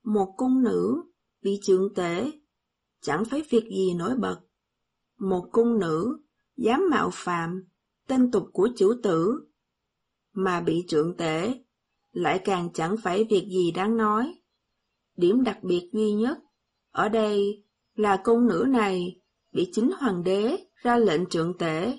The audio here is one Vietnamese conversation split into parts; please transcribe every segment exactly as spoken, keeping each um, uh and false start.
Một cung nữ bị trượng tể, chẳng phải việc gì nổi bật. Một cung nữ dám mạo phạm tên tục của chủ tử, mà bị trượng tể lại càng chẳng phải việc gì đáng nói. Điểm đặc biệt duy nhất ở đây là cung nữ này bị chính hoàng đế ra lệnh trượng tể.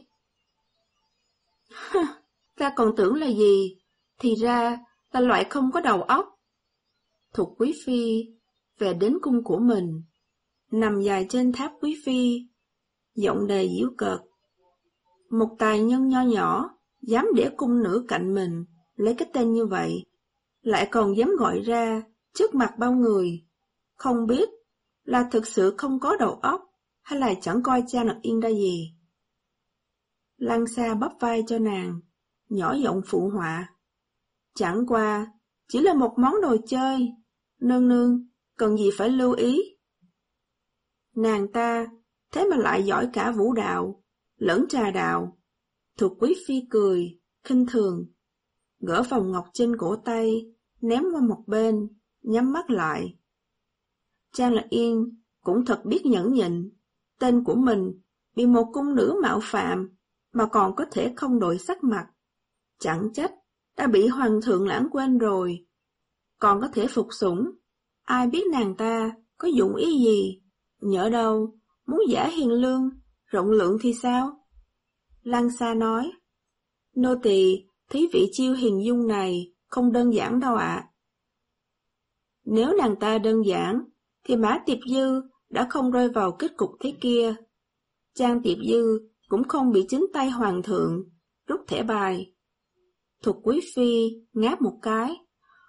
Ta còn tưởng là gì, thì ra là loại không có đầu óc. Thục quý phi về đến cung của mình, nằm dài trên tháp quý phi, giọng đầy giễu cợt. Một tài nhân nho nhỏ dám để cung nữ cạnh mình lấy cái tên như vậy, lại còn dám gọi ra trước mặt bao người, không biết là thực sự không có đầu óc hay là chẳng coi Trang Lật Yên ra gì. Lăng Sa bắp vai cho nàng, nhỏ giọng phụ họa. Chẳng qua chỉ là một món đồ chơi, nương nương cần gì phải lưu ý. Nàng ta thế mà lại giỏi cả vũ đạo lẫn trà đạo. Thục quý phi cười khinh thường, gỡ vòng ngọc trên cổ tay ném qua một bên, nhắm mắt lại. Trang Lật Yên cũng thật biết nhẫn nhịn, tên của mình bị một cung nữ mạo phạm mà còn có thể không đổi sắc mặt. Chẳng trách đã bị hoàng thượng lãng quên rồi, còn có thể phục sủng. Ai biết nàng ta có dụng ý gì, nhỡ đâu muốn giả hiền lương, rộng lượng thì sao? Lăng Sa nói, nô tỳ thấy vị Chiêu Hiền Dung này không đơn giản đâu ạ. Nếu nàng ta đơn giản, thì Mã Tiệp Dư đã không rơi vào kết cục thế kia. Trang Tiệp Dư cũng không bị chính tay hoàng thượng rút thẻ bài. Thục quý phi ngáp một cái.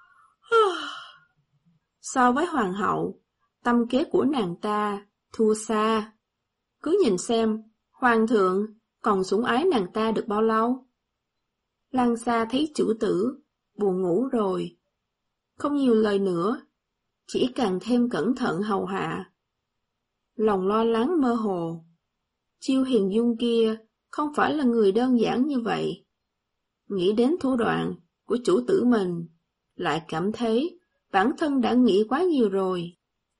So với hoàng hậu, tâm kế của nàng ta thua xa. Cứ nhìn xem, hoàng thượng còn sủng ái nàng ta được bao lâu? Lăng Sa thấy chủ tử buồn ngủ rồi, không nhiều lời nữa, chỉ càng thêm cẩn thận hầu hạ. Lòng lo lắng mơ hồ. Chiêu Hiền Dung kia không phải là người đơn giản như vậy. Nghĩ đến thủ đoạn của chủ tử mình, lại cảm thấy bản thân đã nghĩ quá nhiều rồi.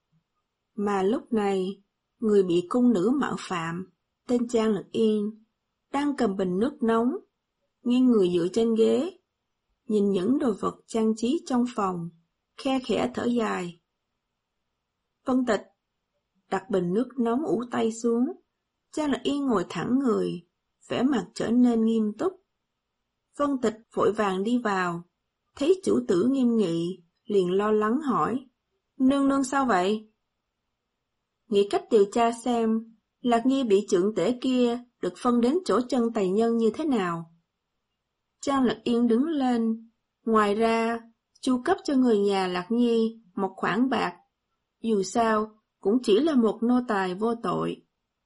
Mà lúc này, người bị cung nữ mạo phạm, tên Trang Lật Yên, đang cầm bình nước nóng, nghiêng người dựa trên ghế, nhìn những đồ vật trang trí trong phòng, khe khẽ thở dài. Vân Tịch đặt bình nước nóng ủ tay xuống, Trang Lật Yên ngồi thẳng người, vẻ mặt trở nên nghiêm túc. Vân Tịch vội vàng đi vào, thấy chủ tử nghiêm nghị, liền lo lắng hỏi, nương nương sao vậy? Nghĩ cách điều tra xem, Lạc Nhi bị trượng tể kia được phân đến chỗ chân tài nhân như thế nào. Trang Lật Yên đứng lên, ngoài ra, chu cấp cho người nhà Lạc Nhi một khoản bạc, dù sao cũng chỉ là một nô tài vô tội.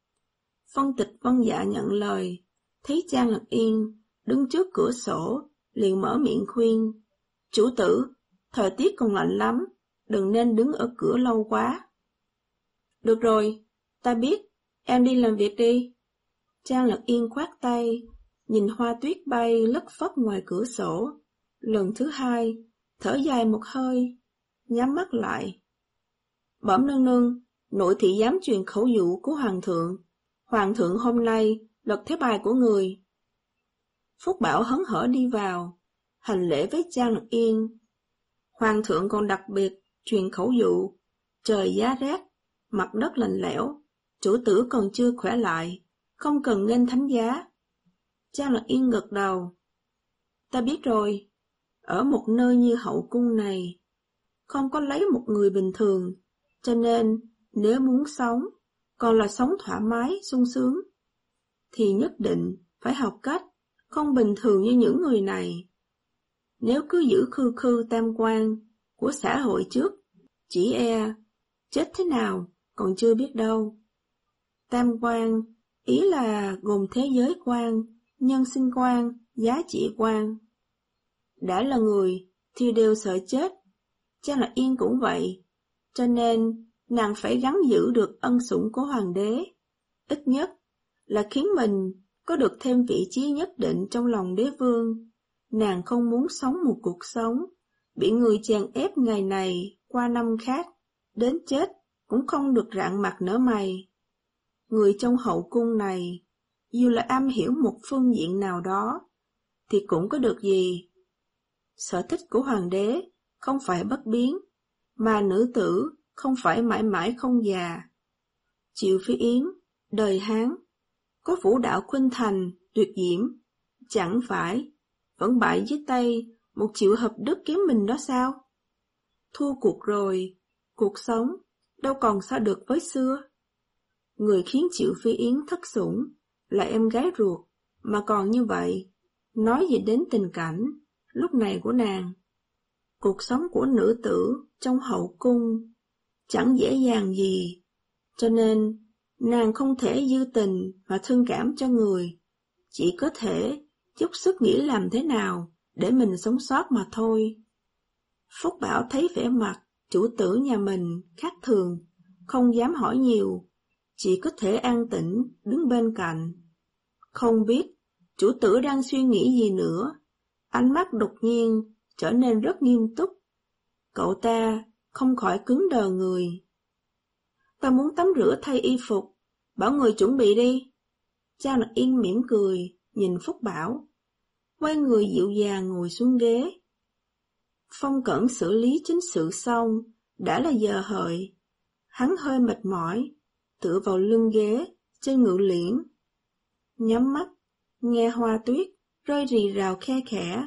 Vân Tịch vâng dạ nhận lời, thấy Trang Lật Yên đứng trước cửa sổ, liền mở miệng khuyên, chủ tử, thời tiết còn lạnh lắm, đừng nên đứng ở cửa lâu quá. Được rồi, ta biết, em đi làm việc đi. Trang Lật Yên khoát tay, nhìn hoa tuyết bay lất phất ngoài cửa sổ, lần thứ hai, thở dài một hơi, nhắm mắt lại. Bẩm nương nương, nội thị dám truyền khẩu dụ của hoàng thượng. Hoàng thượng hôm nay lật thẻ bài của người. Phúc Bảo hớn hở đi vào, hành lễ với Trang Lật Yên. Hoàng thượng còn đặc biệt truyền khẩu dụ, trời giá rét, mặt đất lạnh lẽo, chủ tử còn chưa khỏe lại, không cần nên thánh giá. Trang Lật Yên gật đầu. Ta biết rồi, ở một nơi như hậu cung này, không có lấy một người bình thường, cho nên nếu muốn sống, còn là sống thoải mái, sung sướng, thì nhất định phải học cách không bình thường như những người này. Nếu cứ giữ khư khư tam quan của xã hội trước, chỉ e chết thế nào còn chưa biết đâu. Tam quan ý là gồm thế giới quan, nhân sinh quan, giá trị quan. Đã là người thì đều sợ chết, Trang Lật Yên cũng vậy, cho nên nàng phải gắng giữ được ân sủng của hoàng đế, ít nhất là khiến mình có được thêm vị trí nhất định trong lòng đế vương. Nàng không muốn sống một cuộc sống bị người chèn ép ngày này qua năm khác, đến chết cũng không được rạng mặt nở mày. Người trong hậu cung này, dù là am hiểu một phương diện nào đó, thì cũng có được gì. Sở thích của hoàng đế không phải bất biến, mà nữ tử không phải mãi mãi không già. Triệu Phi Yến, đời Hán, có vũ đạo khuynh thành, tuyệt diễm, chẳng phải vẫn bại dưới tay một Triệu Hợp Đức kém mình đó sao? Thua cuộc rồi, cuộc sống đâu còn sao được với xưa. Người khiến Triệu Phi Yến thất sủng là em gái ruột, mà còn như vậy, nói gì đến tình cảnh lúc này của nàng. Cuộc sống của nữ tử trong hậu cung chẳng dễ dàng gì, cho nên nàng không thể dư tình mà thương cảm cho người, chỉ có thể dốc sức nghĩ làm thế nào để mình sống sót mà thôi. Phúc Bảo thấy vẻ mặt chủ tử nhà mình khác thường, không dám hỏi nhiều, chỉ có thể an tĩnh đứng bên cạnh. Không biết chủ tử đang suy nghĩ gì nữa, ánh mắt đột nhiên trở nên rất nghiêm túc. Cậu ta không khỏi cứng đờ người. Ta muốn tắm rửa thay y phục, bảo người chuẩn bị đi. Trang Lạc Yên mỉm cười, nhìn Phúc Bảo, quay người dịu dàng ngồi xuống ghế. Phong Cẩn xử lý chính sự xong, đã là giờ hợi. Hắn hơi mệt mỏi, tựa vào lưng ghế trên ngự liễn, nhắm mắt nghe hoa tuyết rơi rì rào khe khẽ.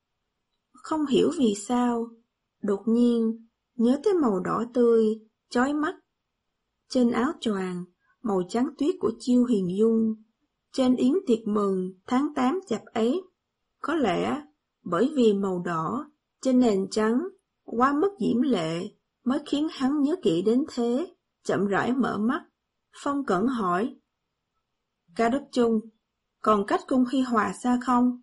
Không hiểu vì sao, đột nhiên nhớ tới màu đỏ tươi chói mắt trên áo choàng màu trắng tuyết của Chiêu Hiền Dung, trên yến tiệc mừng tháng tám chạp ấy. Có lẽ bởi vì màu đỏ trên nền trắng quá mức diễm lệ mới khiến hắn nhớ kỹ đến thế. Chậm rãi mở mắt, Phong Cẩn hỏi, Ca Đức Chung, còn cách cung Hi Hòa xa không?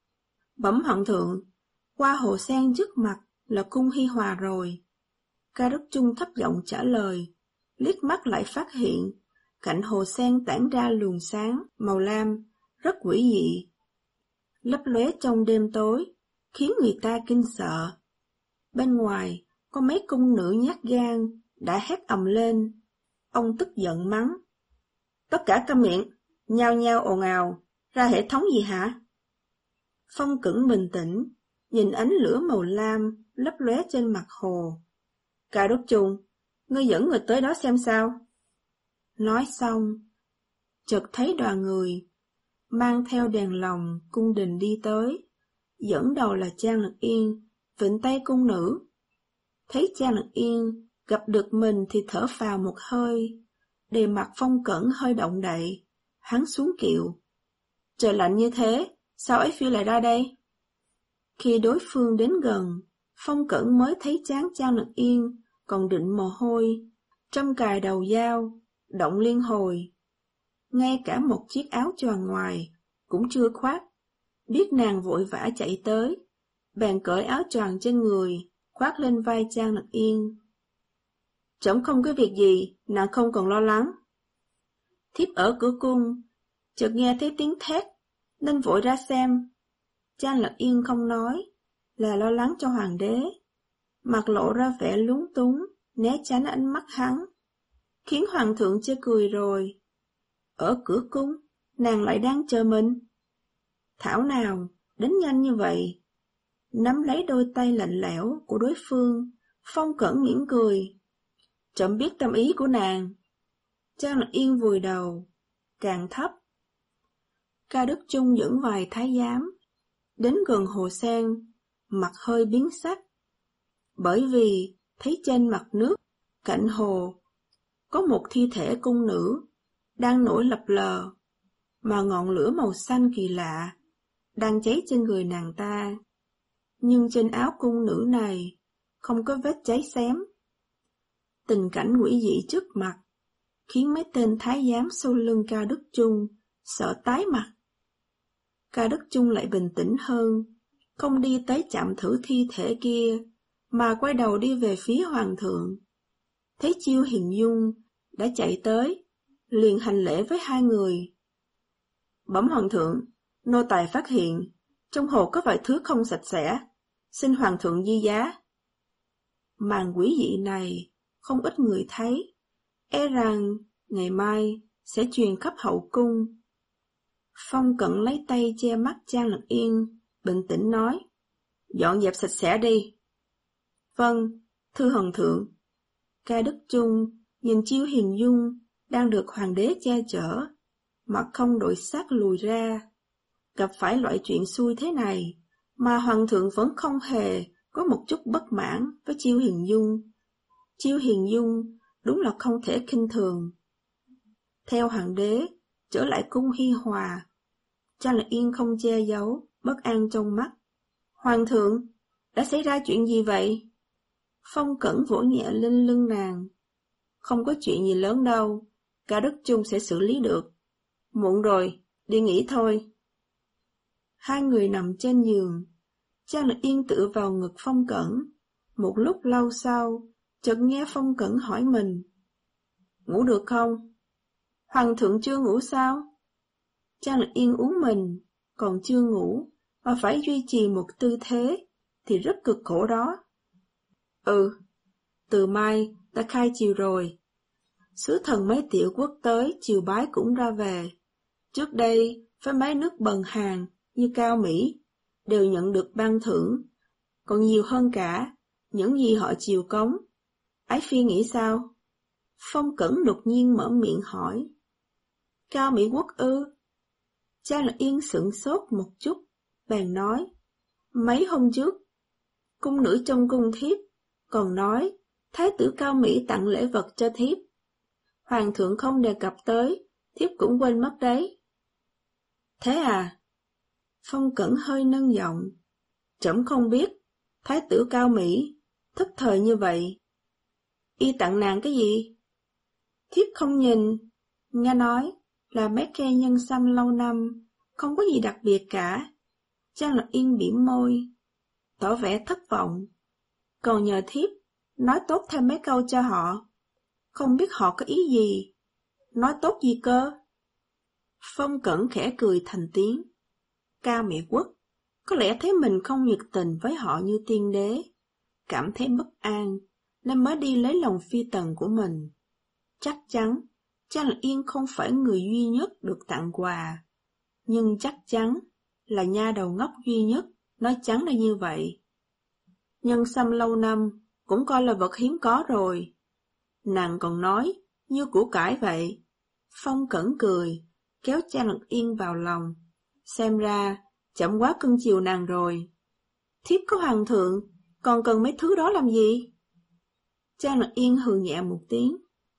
Bẩm hoàng thượng, qua hồ sen trước mặt là cung Hi Hòa rồi. Ca Đức Chung thấp giọng trả lời, liếc mắt lại phát hiện cạnh hồ sen tản ra luồng sáng màu lam rất quỷ dị, lấp lóe trong đêm tối, khiến người ta kinh sợ. Bên ngoài có mấy cung nữ nhát gan đã hét ầm lên. Ông tức giận mắng, tất cả câm miệng, nhao nhao ồn ào, ra hệ thống gì hả? Phong Cẩn bình tĩnh, nhìn ánh lửa màu lam lấp lóe trên mặt hồ. Ca Đức Chung, ngươi dẫn người tới đó xem sao. Nói xong, chợt thấy đoàn người mang theo đèn lồng cung đình đi tới, dẫn đầu là Trang Lực Yên, vịnh tay cung nữ. Thấy Trang Lực Yên gặp được mình thì thở phào một hơi, đề mặt Phong Cẩn hơi động đậy, hắn xuống kiệu. Trời lạnh như thế, sao ấy phi lại ra đây? Khi đối phương đến gần, Phong Cẩn mới thấy trán Trang Lực Yên còn địn mồ hôi, trâm cài đầu dao, động liên hồi. Ngay cả một chiếc áo choàng ngoài cũng chưa khoác. Biết nàng vội vã chạy tới, bèn cởi áo choàng trên người, khoác lên vai Trang Lực Yên. Trẫm không có việc gì, nàng không cần lo lắng. Thiếp ở cửa cung, chợt nghe thấy tiếng thét, nên vội ra xem. Trang Lực Yên không nói, là lo lắng cho hoàng đế, mặt lộ ra vẻ lúng túng, né tránh ánh mắt hắn, khiến hoàng thượng chê cười rồi. Ở cửa cung, nàng lại đang chờ mình. Thảo nào, đến nhanh như vậy. Nắm lấy đôi tay lạnh lẽo của đối phương, Phong Cẩn mỉm cười. Trẫm biết tâm ý của nàng. Trang Lực Yên vùi đầu, càng thấp. Ca Đức Chung dẫn vài thái giám, đến gần hồ sen, mặt hơi biến sắc. Bởi vì thấy trên mặt nước, cạnh hồ, có một thi thể cung nữ, đang nổi lập lờ, mà ngọn lửa màu xanh kỳ lạ, đang cháy trên người nàng ta. Nhưng trên áo cung nữ này, không có vết cháy xém. Tình cảnh quỷ dị trước mặt, khiến mấy tên thái giám sau lưng Ca Đức Chung sợ tái mặt. Ca Đức Chung lại bình tĩnh hơn, không đi tới chạm thử thi thể kia, mà quay đầu đi về phía hoàng thượng. Thấy Chiêu Hiền Dung đã chạy tới, liền hành lễ với hai người. Bẩm hoàng thượng, nô tài phát hiện, trong hồ có vài thứ không sạch sẽ, xin hoàng thượng ghi giá. Màn quỷ dị này không ít người thấy, e rằng ngày mai sẽ truyền khắp hậu cung. Phong Cẩn lấy tay che mắt Trang Lật Yên, bình tĩnh nói, dọn dẹp sạch sẽ đi. Vâng, thưa Hoàng thượng. Ca Đức Chung nhìn Chiêu Hiền Dung đang được hoàng đế che chở, mặt không đổi sắc lùi ra. Gặp phải loại chuyện xui thế này, mà hoàng thượng vẫn không hề có một chút bất mãn với Chiêu Hiền Dung. Chiêu Hiền Dung đúng là không thể khinh thường. Theo hoàng đế, trở lại cung Hi Hòa, Trang Lật Yên không che giấu bất an trong mắt. Hoàng thượng, đã xảy ra chuyện gì vậy? Phong Cẩn vỗ nhẹ lên lưng nàng. Không có chuyện gì lớn đâu, Ca Đức Chung sẽ xử lý được. Muộn rồi, đi nghỉ thôi. Hai người nằm trên giường, Trang Lật Yên tựa vào ngực Phong Cẩn. Một lúc lâu sau, chợt nghe Phong Cẩn hỏi mình, ngủ được không? Hoàng thượng chưa ngủ sao? Trang Lật Yên uống mình, còn chưa ngủ, mà phải duy trì một tư thế, thì rất cực khổ đó. Ừ, từ mai đã khai triều rồi. Sứ thần mấy tiểu quốc tới triều bái cũng ra về. Trước đây, với mấy nước bần hàn như Cao Mỹ, đều nhận được ban thưởng, còn nhiều hơn cả những gì họ chiều cống. Ái phi nghĩ sao? Phong Cẩn đột nhiên mở miệng hỏi. Cao Mỹ quốc ư? Trang Lật Yên sửng sốt một chút, bèn nói, mấy hôm trước, cung nữ trong cung thiếp còn nói thái tử Cao Mỹ tặng lễ vật cho thiếp. Hoàng thượng không đề cập tới, thiếp cũng quên mất đấy. Thế à? Phong Cẩn hơi nâng giọng. Trẫm không biết, thái tử Cao Mỹ thất thời như vậy. Y tặng nàng cái gì? Thiếp không nhìn, nghe nói là mấy cây nhân sâm lâu năm, không có gì đặc biệt cả. Trang Lật Yên bĩm môi, tỏ vẻ thất vọng. Còn nhờ thiếp nói tốt thêm mấy câu cho họ. Không biết họ có ý gì? Nói tốt gì cơ? Phong Cẩn khẽ cười thành tiếng. Cao Mỹ quốc, có lẽ thấy mình không nhiệt tình với họ như tiên đế, cảm thấy bất an, nên mới đi lấy lòng phi tần của mình. Chắc chắn, Trang Lật Yên không phải người duy nhất được tặng quà, nhưng chắc chắn là nha đầu ngốc duy nhất nói chắn là như vậy. Nhân sâm lâu năm cũng coi là vật hiếm có rồi. Nàng còn nói, như của cải vậy. Phong Cẩn cười, kéo Trang Lật Yên vào lòng. Xem ra, chậm quá cưng chiều nàng rồi. Thiếp có hoàng thượng, còn cần mấy thứ đó làm gì? Trang Lật Yên hừ nhẹ một tiếng.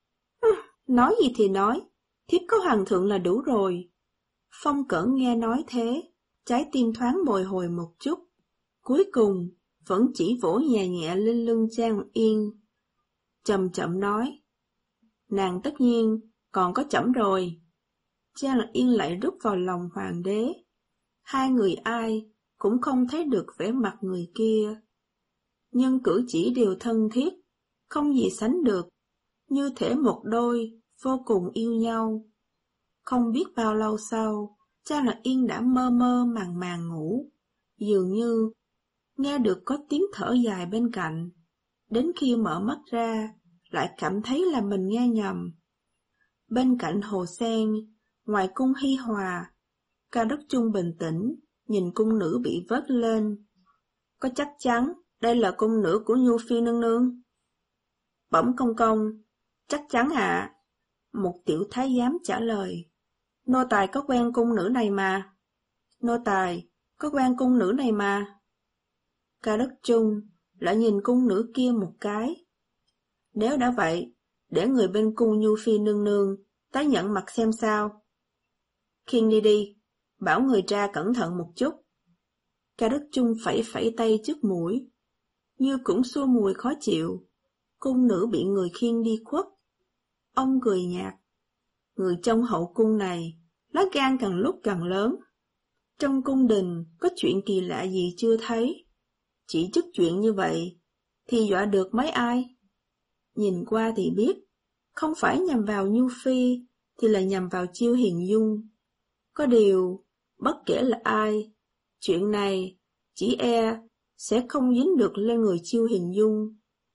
Nói gì thì nói, thiếp có hoàng thượng là đủ rồi. Phong Cẩn nghe nói thế, trái tim thoáng bồi hồi một chút. Cuối cùng, vẫn chỉ vỗ nhẹ nhẹ lên lưng Trang Lật Yên. Chậm chậm nói, nàng tất nhiên còn có trẫm rồi. Trang Lật Yên lại rút vào lòng hoàng đế. Hai người ai cũng không thấy được vẻ mặt người kia. Nhưng cử chỉ đều thân thiết, không gì sánh được, như thể một đôi vô cùng yêu nhau. Không biết bao lâu sau, Trang Lật Yên đã mơ mơ màng màng ngủ, dường như nghe được có tiếng thở dài bên cạnh. Đến khi mở mắt ra, lại cảm thấy là mình nghe nhầm. Bên cạnh hồ sen, ngoài cung Hi Hòa, Ca Đức Chung bình tĩnh, nhìn cung nữ bị vớt lên. Có chắc chắn đây là cung nữ của Nhu Phi nương nương? Bẩm công công, chắc chắn ạ. À. Một tiểu thái giám trả lời. Nô tài có quen cung nữ này mà. Nô tài có quen cung nữ này mà. Ca Đức Chung lại nhìn cung nữ kia một cái. Nếu đã vậy, để người bên cung Nhu Phi nương nương tới nhận mặt xem sao. Khiêng đi đi, bảo người ra cẩn thận một chút. Ca Đức Chung phẩy phẩy tay trước mũi, như cũng xua mùi khó chịu. Cung nữ bị người khiêng đi khuất. Ông cười nhạt. Người trong hậu cung này, lá gan càng lúc càng lớn. Trong cung đình có chuyện kỳ lạ gì chưa thấy. Chỉ chút chuyện như vậy, thì dọa được mấy ai. Nhìn qua thì biết, không phải nhằm vào Nhu Phi, thì là nhằm vào Chiêu Hiền Dung. Có điều, bất kể là ai, chuyện này chỉ e sẽ không dính được lên người Chiêu Hiền Dung.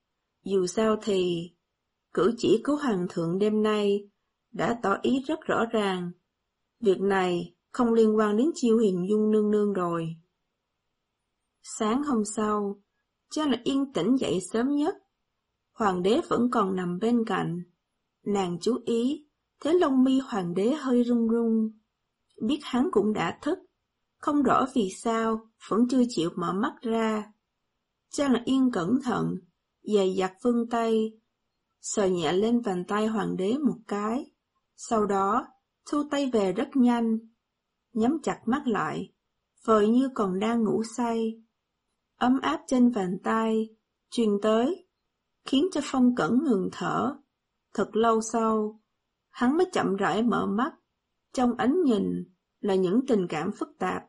Dù sao thì, cử chỉ của Hoàng thượng đêm nay đã tỏ ý rất rõ ràng. Việc này không liên quan đến Chiêu Hiền Dung nương nương rồi. Sáng hôm sau, Trang Lạc Yên tỉnh dậy sớm nhất. Hoàng đế vẫn còn nằm bên cạnh. Nàng chú ý, thấy lông mi hoàng đế hơi run run. Biết hắn cũng đã thức, không rõ vì sao vẫn chưa chịu mở mắt ra. Trang Lạc Yên cẩn thận, dày dặt vươn tay, sờ nhẹ lên vành tay hoàng đế một cái. Sau đó, thu tay về rất nhanh, nhắm chặt mắt lại, vờ như còn đang ngủ say. Ấm áp trên vành tay, truyền tới, khiến cho Phong Cẩn ngừng thở. Thật lâu sau, hắn mới chậm rãi mở mắt, trong ánh nhìn là những tình cảm phức tạp.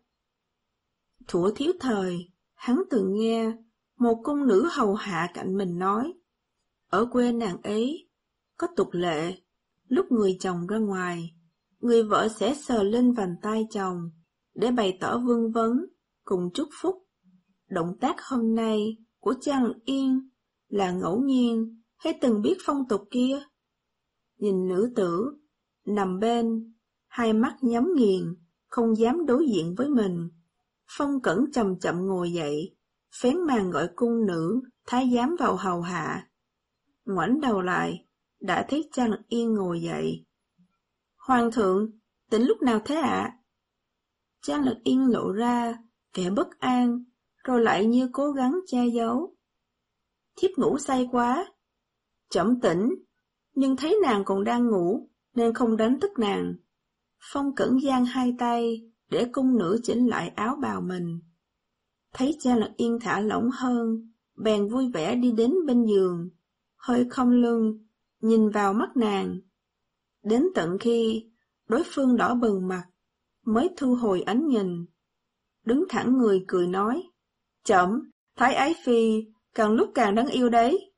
Thuở thiếu thời, hắn từng nghe một cung nữ hầu hạ cạnh mình nói, ở quê nàng ấy, có tục lệ, lúc người chồng ra ngoài, người vợ sẽ sờ lên vành tay chồng, để bày tỏ vương vấn, cùng chúc phúc. Động tác hôm nay của Trang Lạc Yên là ngẫu nhiên hay từng biết phong tục kia? Nhìn nữ tử, nằm bên, hai mắt nhắm nghiền, không dám đối diện với mình. Phong Cẩn chậm chậm ngồi dậy, phén màn gọi cung nữ, thái giám vào hầu hạ. Ngoảnh đầu lại, đã thấy Trang Lạc Yên ngồi dậy. Hoàng thượng, tỉnh lúc nào thế ạ? À? Trang Lạc Yên lộ ra vẻ bất an, rồi lại như cố gắng che giấu. Thiếp ngủ say quá. Trẫm tỉnh, nhưng thấy nàng còn đang ngủ, nên không đánh thức nàng. Phong Cẩn giang hai tay, để cung nữ chỉnh lại áo bào mình. Thấy Trang Lạc Yên thả lỏng hơn, bèn vui vẻ đi đến bên giường, hơi khom lưng, nhìn vào mắt nàng. Đến tận khi đối phương đỏ bừng mặt, mới thu hồi ánh nhìn. Đứng thẳng người cười nói, Trẫm, Thái Ái Phi, càng lúc càng đáng yêu đấy.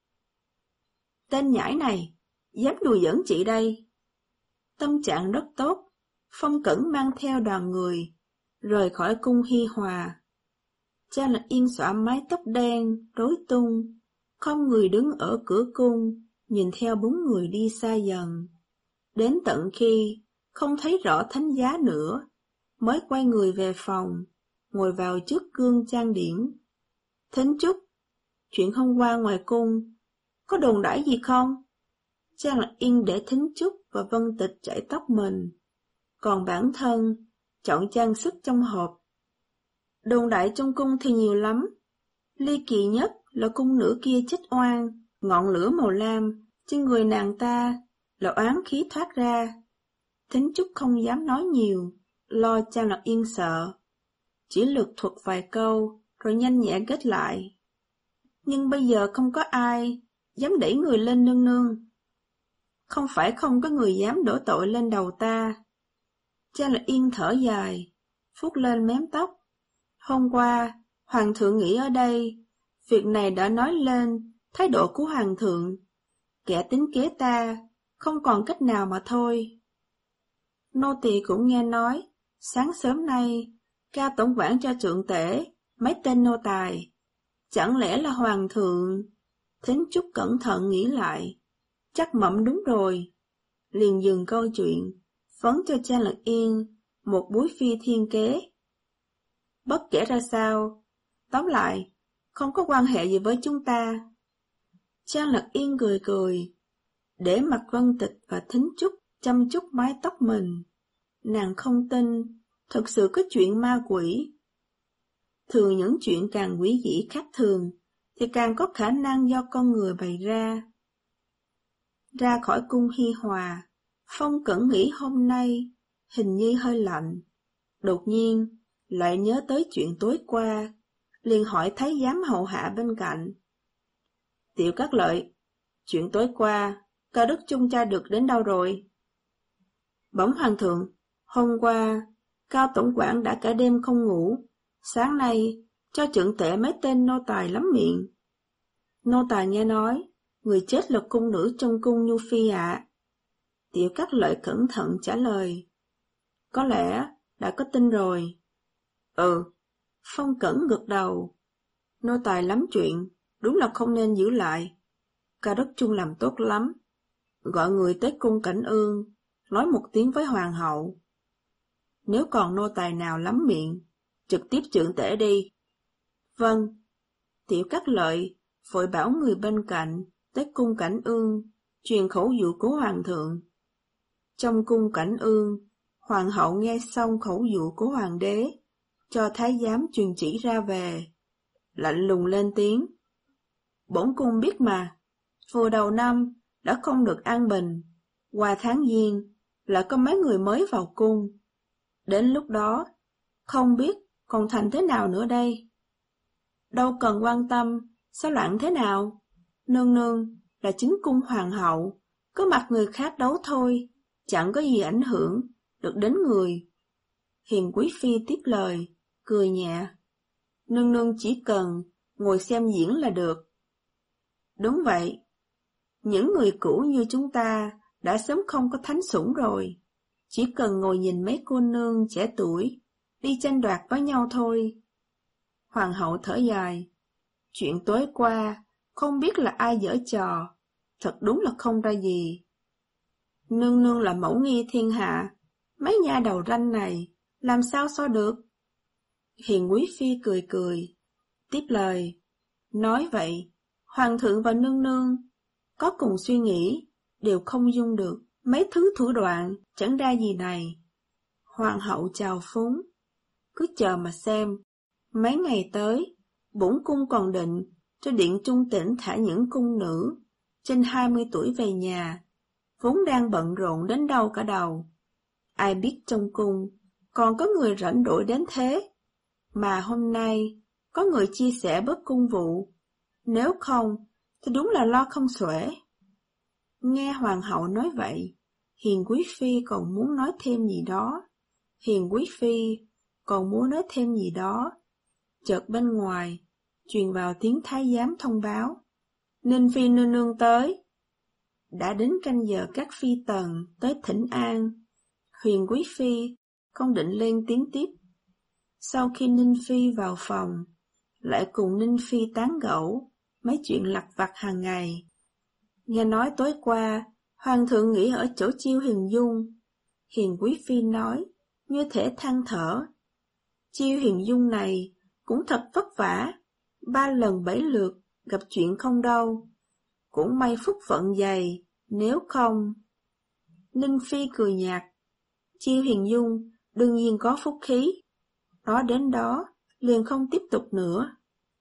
Tên nhãi này, dám đùa giỡn chị đây. Tâm trạng rất tốt, Phong Cẩn mang theo đoàn người, rời khỏi cung Hi Hòa. Trang Lạc Yên xõa mái tóc đen, rối tung, không người đứng ở cửa cung, nhìn theo bốn người đi xa dần. Đến tận khi không thấy rõ thánh giá nữa, mới quay người về phòng, ngồi vào trước gương trang điểm. Thính Trúc, chuyện hôm qua ngoài cung, có đồn đãi gì không? Trang Lạc Yên để Thính Trúc và Vân Tịch chải tóc mình, còn bản thân chọn trang sức trong hộp. Đồn đại trong cung thì nhiều lắm, ly kỳ nhất là cung nữ kia chết oan, ngọn lửa màu lam trên người nàng ta là oán khí thoát ra. Thính Trúc không dám nói nhiều, lo Trang Lạc Yên sợ, chỉ lược thuật vài câu rồi nhanh nhẹ kết lại. Nhưng bây giờ không có ai dám đẩy người lên nương nương. Không phải không có người dám đổ tội lên đầu ta. Trang Lạc Yên thở dài, phút lên mém tóc. Hôm qua, Hoàng thượng nghỉ ở đây, việc này đã nói lên thái độ của Hoàng thượng. Kẻ tính kế ta, không còn cách nào mà thôi. Nô tỳ cũng nghe nói, sáng sớm nay, Cao tổng quản cho trượng tể mấy tên nô tài. Chẳng lẽ là Hoàng thượng? Thính Trúc cẩn thận nghĩ lại, chắc mẩm đúng rồi. Liền dừng câu chuyện, phấn cho Trang Lạc Yên một búi phi thiên kế. Bất kể ra sao, tóm lại, không có quan hệ gì với chúng ta. Trang Lạc Yên cười cười, để mặt Vân Tịch và Thính Trúc chăm chút mái tóc mình. Nàng không tin, thật sự có chuyện ma quỷ. Thường những chuyện càng quỷ dị khác thường, thì càng có khả năng do con người bày ra. Ra khỏi cung Hi Hòa, Phong Cẩn nghĩ hôm nay hình như hơi lạnh. Đột nhiên, lại nhớ tới chuyện tối qua, liền hỏi thái giám hầu hạ bên cạnh. Tiểu Cát Lợi, chuyện tối qua, Cao Đức Chung tra được đến đâu rồi? Bẩm Hoàng thượng, hôm qua, Cao tổng quản đã cả đêm không ngủ, sáng nay cho trượng tể mấy tên nô tài lắm miệng. Nô tài nghe nói, người chết là cung nữ trong cung Nhu Phi ạ. Tiểu Cát Lợi cẩn thận trả lời. Có lẽ đã có tin rồi. Ừ, Phong Cẩn gật đầu. Nô tài lắm chuyện, đúng là không nên giữ lại. Ca Đức Chung làm tốt lắm. Gọi người tới cung Cảnh Ương, nói một tiếng với hoàng hậu. Nếu còn nô tài nào lắm miệng, trực tiếp trượng tể đi. Vâng. Tiểu Cát Lợi vội bảo người bên cạnh tới cung Cảnh Ương, truyền khẩu dụ của hoàng thượng. Trong cung Cảnh Ương, hoàng hậu nghe xong khẩu dụ của hoàng đế, cho thái giám truyền chỉ ra về, lạnh lùng lên tiếng. Bổn cung biết mà, vừa đầu năm đã không được an bình, qua tháng giêng lại có mấy người mới vào cung. Đến lúc đó, không biết còn thành thế nào nữa đây. Đâu cần quan tâm, sao loạn thế nào? Nương nương là chính cung hoàng hậu, có mặt người khác đấu thôi, chẳng có gì ảnh hưởng được đến người. Hiền quý phi tiếp lời, cười nhẹ. Nương nương chỉ cần ngồi xem diễn là được. Đúng vậy, những người cũ như chúng ta đã sớm không có thánh sủng rồi, chỉ cần ngồi nhìn mấy cô nương trẻ tuổi đi tranh đoạt với nhau thôi. Hoàng hậu thở dài, chuyện tối qua không biết là ai giở trò, thật đúng là không ra gì. Nương nương là mẫu nghi thiên hạ, mấy nha đầu ranh này làm sao so được? Hiền quý phi cười cười, tiếp lời, nói vậy, hoàng thượng và nương nương có cùng suy nghĩ, đều không dung được mấy thứ thủ đoạn chẳng ra gì này. Hoàng hậu chào phúng, cứ chờ mà xem, mấy ngày tới, bổn cung còn định cho điện Trung Tĩnh thả những cung nữ trên hai mươi tuổi về nhà, vốn đang bận rộn đến đâu cả đầu. Ai biết trong cung còn có người rảnh rỗi đến thế, mà hôm nay có người chia sẻ bớt cung vụ, nếu không thì đúng là lo không xuể. Nghe hoàng hậu nói vậy, Hiền quý phi còn muốn nói thêm gì đó. Hiền quý phi còn muốn nói thêm gì đó. Chợt bên ngoài truyền vào tiếng thái giám thông báo, Ninh phi nương nương tới. Đã đến canh giờ các phi tần tới thỉnh an. Huyền quý phi không định lên tiếng tiếp. Sau khi Ninh phi vào phòng, lại cùng Ninh phi tán gẫu mấy chuyện lặt vặt hàng ngày. Nghe nói tối qua hoàng thượng nghỉ ở chỗ Chiêu Hiền Dung. Hiền quý phi nói như thể than thở, Chiêu Hiền Dung này cũng thật vất vả, ba lần bảy lượt gặp chuyện không đâu, cũng may phúc phận dày, nếu không. Ninh phi cười nhạt, Chiêu Hiền Dung đương nhiên có phúc khí, nói đến đó liền không tiếp tục nữa.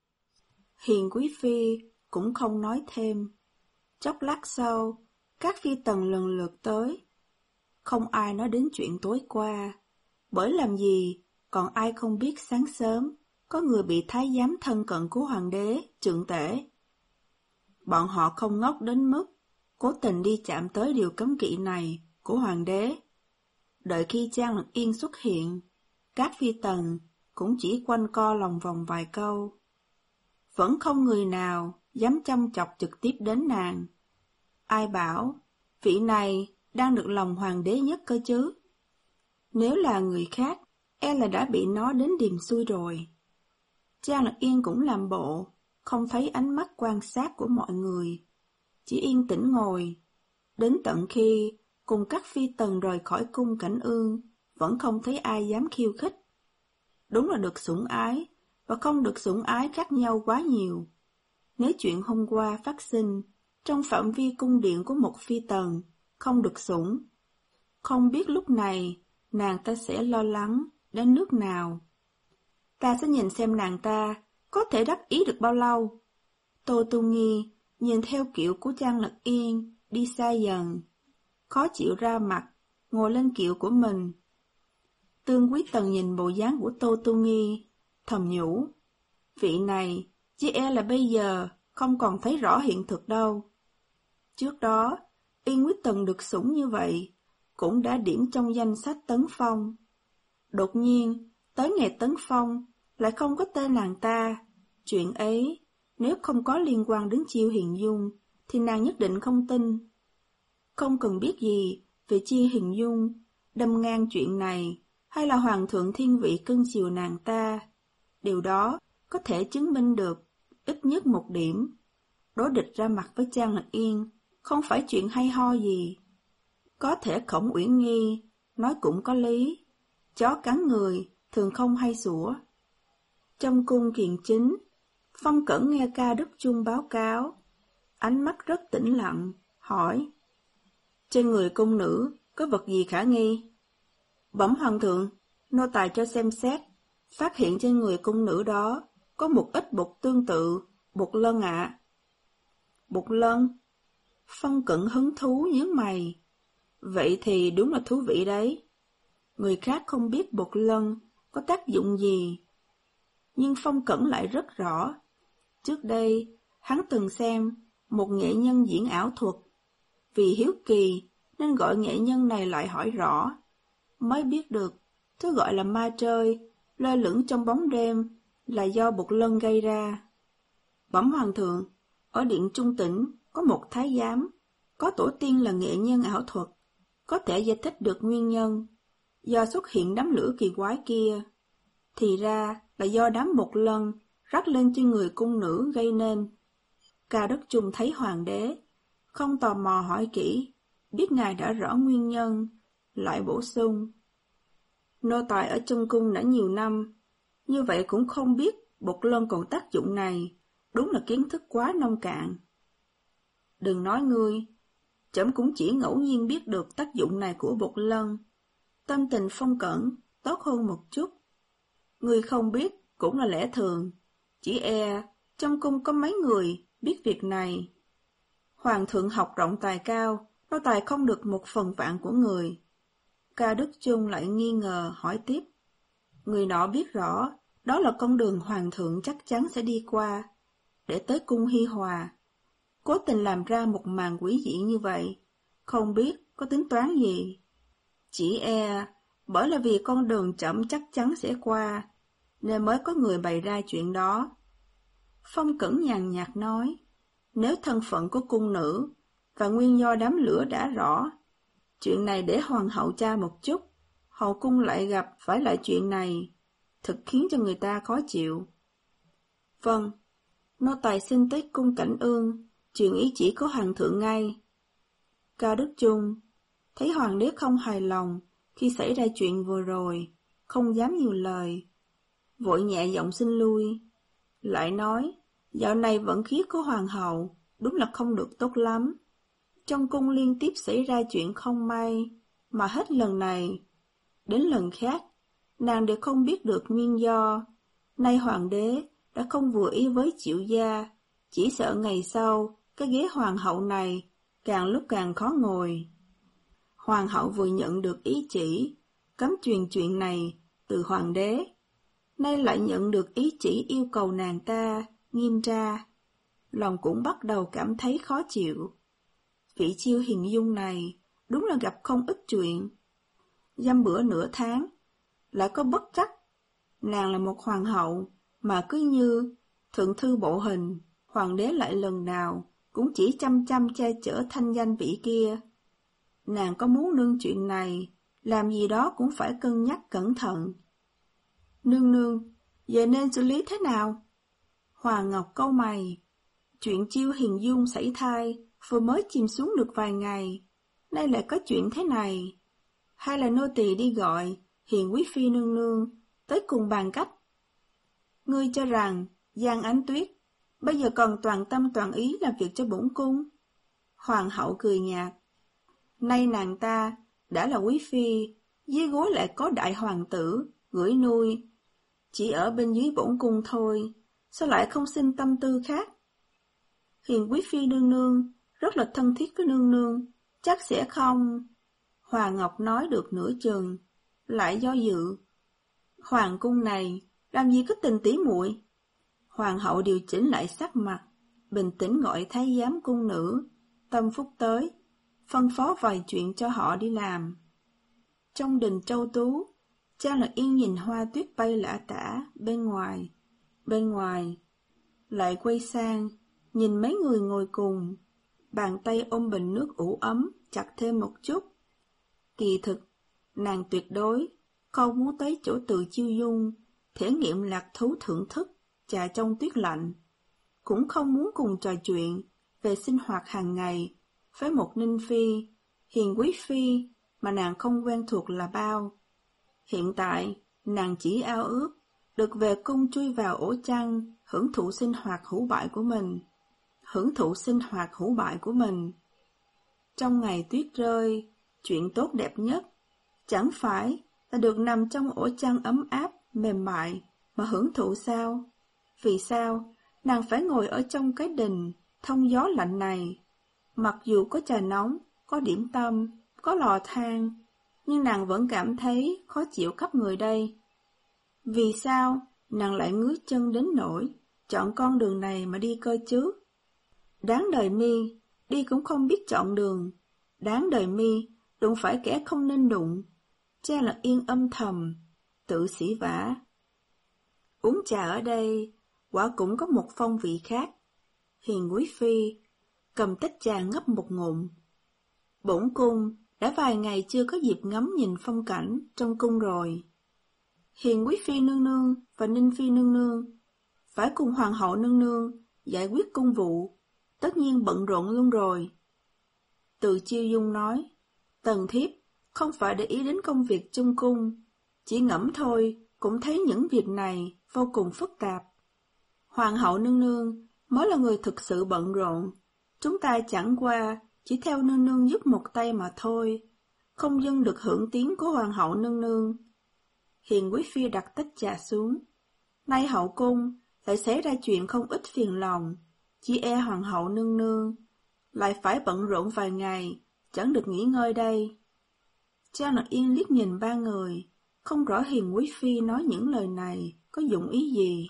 Hiền quý phi cũng không nói thêm. Chốc lát sau, các phi tần lần lượt tới. Không ai nói đến chuyện tối qua, bởi làm gì còn ai không biết sáng sớm có người bị thái giám thân cận của hoàng đế trượng tể. Bọn họ không ngốc đến mức cố tình đi chạm tới điều cấm kỵ này của hoàng đế. Đợi khi Trang Lật Yên xuất hiện, các phi tần cũng chỉ quanh co lòng vòng vài câu. Vẫn không người nào dám chăm chọc trực tiếp đến nàng. Ai bảo vị này đang được lòng hoàng đế nhất cơ chứ? Nếu là người khác, e là đã bị nó đến điềm xuôi rồi. Trang Lật Yên cũng làm bộ không thấy ánh mắt quan sát của mọi người, chỉ yên tĩnh ngồi. Đến tận khi cùng các phi tần rời khỏi cung Cảnh Ương, vẫn không thấy ai dám khiêu khích. Đúng là được sủng ái và không được sủng ái khác nhau quá nhiều. Nếu chuyện hôm qua phát sinh trong phạm vi cung điện của một phi tần không được sủng, không biết lúc này nàng ta sẽ lo lắng đến nước nào. Ta sẽ nhìn xem nàng ta có thể đắc ý được bao lâu. Tô Tu Nghi nhìn theo kiểu của Trang Lật Yên đi xa dần, khó chịu ra mặt, ngồi lên kiệu của mình. Tương Quý Tần nhìn bộ dáng của Tô Tu Nghi, thầm nhủ, vị này chỉ e là bây giờ không còn thấy rõ hiện thực đâu. Trước đó, Yên Quý Tần được sủng như vậy, cũng đã điểm trong danh sách tấn phong. Đột nhiên, tới ngày tấn phong, lại không có tên nàng ta. Chuyện ấy, nếu không có liên quan đến Chiêu Hiền Dung, thì nàng nhất định không tin. Không cần biết gì về Chiêu Hiền Dung, đâm ngang chuyện này, hay là Hoàng thượng thiên vị cưng chiều nàng ta. Điều đó có thể chứng minh được ít nhất một điểm. đối địch ra mặt với Trang Lạc Yên không phải chuyện hay ho gì. Có thể Khổng Uyển Nghi nói cũng có lý, chó cắn người thường không hay sủa. Trong cung Kiền Chính, Phong Cẩn nghe Ca Đức Chung báo cáo, ánh mắt rất tĩnh lặng, hỏi: trên người cung nữ có vật gì khả nghi? Bẩm hoàng thượng, nô tài cho xem xét, phát hiện trên người cung nữ đó có một ít bột tương tự bột lân ạ. À. Bột lân? Phong Cẩn hứng thú nhướng mày. Vậy thì đúng là thú vị đấy. Người khác không biết bột lân có tác dụng gì, nhưng Phong Cẩn lại rất rõ. Trước đây, hắn từng xem một nghệ nhân diễn ảo thuật. Vì hiếu kỳ nên gọi nghệ nhân này lại hỏi rõ, mới biết được thứ gọi là ma chơi, lơ lửng trong bóng đêm là do bột lân gây ra. Bẩm hoàng thượng, ở Điện Trung Tỉnh có một thái giám, có tổ tiên là nghệ nhân ảo thuật, có thể giải thích được nguyên nhân do xuất hiện đám lửa kỳ quái kia. Thì ra là do đám bột lân rắc lên trên người cung nữ gây nên. Ca Đức Chung thấy hoàng đế không tò mò hỏi kỹ, biết ngài đã rõ nguyên nhân, lại bổ sung: nô tài ở trong cung đã nhiều năm, như vậy cũng không biết bột lân còn tác dụng này, đúng là kiến thức quá nông cạn. Đừng nói ngươi, trẫm cũng chỉ ngẫu nhiên biết được tác dụng này của bột lân. Tâm tình Phong Cẩn tốt hơn một chút. Ngươi không biết cũng là lẽ thường, chỉ e trong cung có mấy người biết việc này. Hoàng thượng học rộng tài cao, nô tài không được một phần vạn của người. Ca Đức Chung lại nghi ngờ hỏi tiếp: người nọ biết rõ đó là con đường hoàng thượng chắc chắn sẽ đi qua để tới cung Hi Hòa, cố tình làm ra một màn quỷ dị như vậy, không biết có tính toán gì. Chỉ e bởi là vì con đường trẫm chắc chắn sẽ qua nên mới có người bày ra chuyện đó. Phong Cẩn nhàn nhạt nói: nếu thân phận của cung nữ và nguyên do đám lửa đã rõ, chuyện này để hoàng hậu tra một chút, hậu cung lại gặp phải lại chuyện này, thật khiến cho người ta khó chịu. Vâng, nô tài xin tới cung Cảnh Ương, truyền ý chỉ của hoàng thượng ngay. Ca Đức Chung thấy hoàng đế không hài lòng khi xảy ra chuyện vừa rồi, không dám nhiều lời, vội nhẹ giọng xin lui, lại nói: dạo này vận khí của hoàng hậu đúng là không được tốt lắm. Trong cung liên tiếp xảy ra chuyện không may, mà hết lần này đến lần khác, nàng đều không biết được nguyên do. Nay hoàng đế đã không vừa ý với Triệu gia, chỉ sợ ngày sau cái ghế hoàng hậu này càng lúc càng khó ngồi. Hoàng hậu vừa nhận được ý chỉ cấm truyền chuyện này từ hoàng đế, nay lại nhận được ý chỉ yêu cầu nàng ta nghiêm tra, lòng cũng bắt đầu cảm thấy khó chịu. Vị Chiêu Hiền Dung này đúng là gặp không ít chuyện. Dăm bữa nửa tháng, lại có bất trắc. Nàng là một hoàng hậu, mà cứ như thượng thư bộ hình, hoàng đế lại lần nào cũng chỉ chăm chăm che chở thanh danh vị kia. Nàng có muốn nương chuyện này, làm gì đó cũng phải cân nhắc cẩn thận. Nương nương, giờ nên xử lý thế nào? Hoàng Ngọc cau mày. Chuyện Chiêu Hiền Dung sảy thai vừa mới chìm xuống được vài ngày, nay lại có chuyện thế này. Hay là nô tỳ đi gọi Hiền quý phi nương nương tới cùng bàn cách? Ngươi cho rằng Giang Ánh Tuyết bây giờ còn toàn tâm toàn ý làm việc cho bổn cung? Hoàng hậu cười nhạt. Nay nàng ta đã là quý phi, dưới gối lại có đại hoàng tử gửi nuôi, chỉ ở bên dưới bổn cung thôi, sao lại không xin tâm tư khác? Hiền quý phi nương nương rất là thân thiết với nương nương, chắc sẽ không... Hoàng Ngọc nói được nửa chừng, lại do dự. Hoàng cung này làm gì có tình tỉ muội? Hoàng hậu điều chỉnh lại sắc mặt, bình tĩnh gọi thái giám cung nữ Tâm Phúc tới, phân phó vài chuyện cho họ đi làm. Trong đình Châu Tú, Trang Lạc Yên nhìn hoa tuyết bay lả tả bên ngoài, bên ngoài, lại quay sang, nhìn mấy người ngồi cùng, bàn tay ôm bình nước ủ ấm chặt thêm một chút. Kỳ thực, nàng tuyệt đối không muốn tới chỗ Từ Chiêu Dung thể nghiệm lạc thú thưởng thức trà trong tuyết lạnh. cũng không muốn cùng trò chuyện về sinh hoạt hàng ngày với một Ninh Phi, hiền quý phi mà nàng không quen thuộc là bao. Hiện tại, nàng chỉ ao ước được về cung chui vào ổ chăn, hưởng thụ sinh hoạt hữu bại của mình. Hưởng thụ sinh hoạt hữu bại của mình. Trong ngày tuyết rơi, chuyện tốt đẹp nhất, chẳng phải là được nằm trong ổ chăn ấm áp, mềm mại mà hưởng thụ sao? Vì sao nàng phải ngồi ở trong cái đình thông gió lạnh này? Mặc dù có trà nóng, có điểm tâm, có lò than, nhưng nàng vẫn cảm thấy khó chịu khắp người đây. Vì sao nàng lại ngứa chân đến nỗi chọn con đường này mà đi cơ chứ? Đáng đời mi, đi cũng không biết chọn đường. Đáng đời mi, đụng phải kẻ không nên đụng. Cha Lật Yên âm thầm, tự sỉ vả. Uống trà ở đây, quả cũng có một phong vị khác. Hiền quý phi, cầm tách trà ngấp một ngụm. Bổn cung đã vài ngày chưa có dịp ngắm nhìn phong cảnh trong cung rồi. Hiền quý phi nương nương và Ninh phi nương nương phải cùng hoàng hậu nương nương giải quyết cung vụ, tất nhiên bận rộn luôn rồi. Từ Chiêu Dung nói, tần thiếp không phải để ý đến công việc trong cung, chỉ ngẫm thôi cũng thấy những việc này vô cùng phức tạp. Hoàng hậu nương nương mới là người thực sự bận rộn, chúng ta chẳng qua chỉ theo nương nương giúp một tay mà thôi, không dâng được hưởng tiếng của hoàng hậu nương nương. Hiền quý phi đặt tách trà xuống. Nay hậu cung lại xảy ra chuyện không ít phiền lòng, chỉ e hoàng hậu nương nương lại phải bận rộn vài ngày, chẳng được nghỉ ngơi đây. Trang Lật Yên liếc nhìn ba người, không rõ Hiền quý phi nói những lời này có dụng ý gì.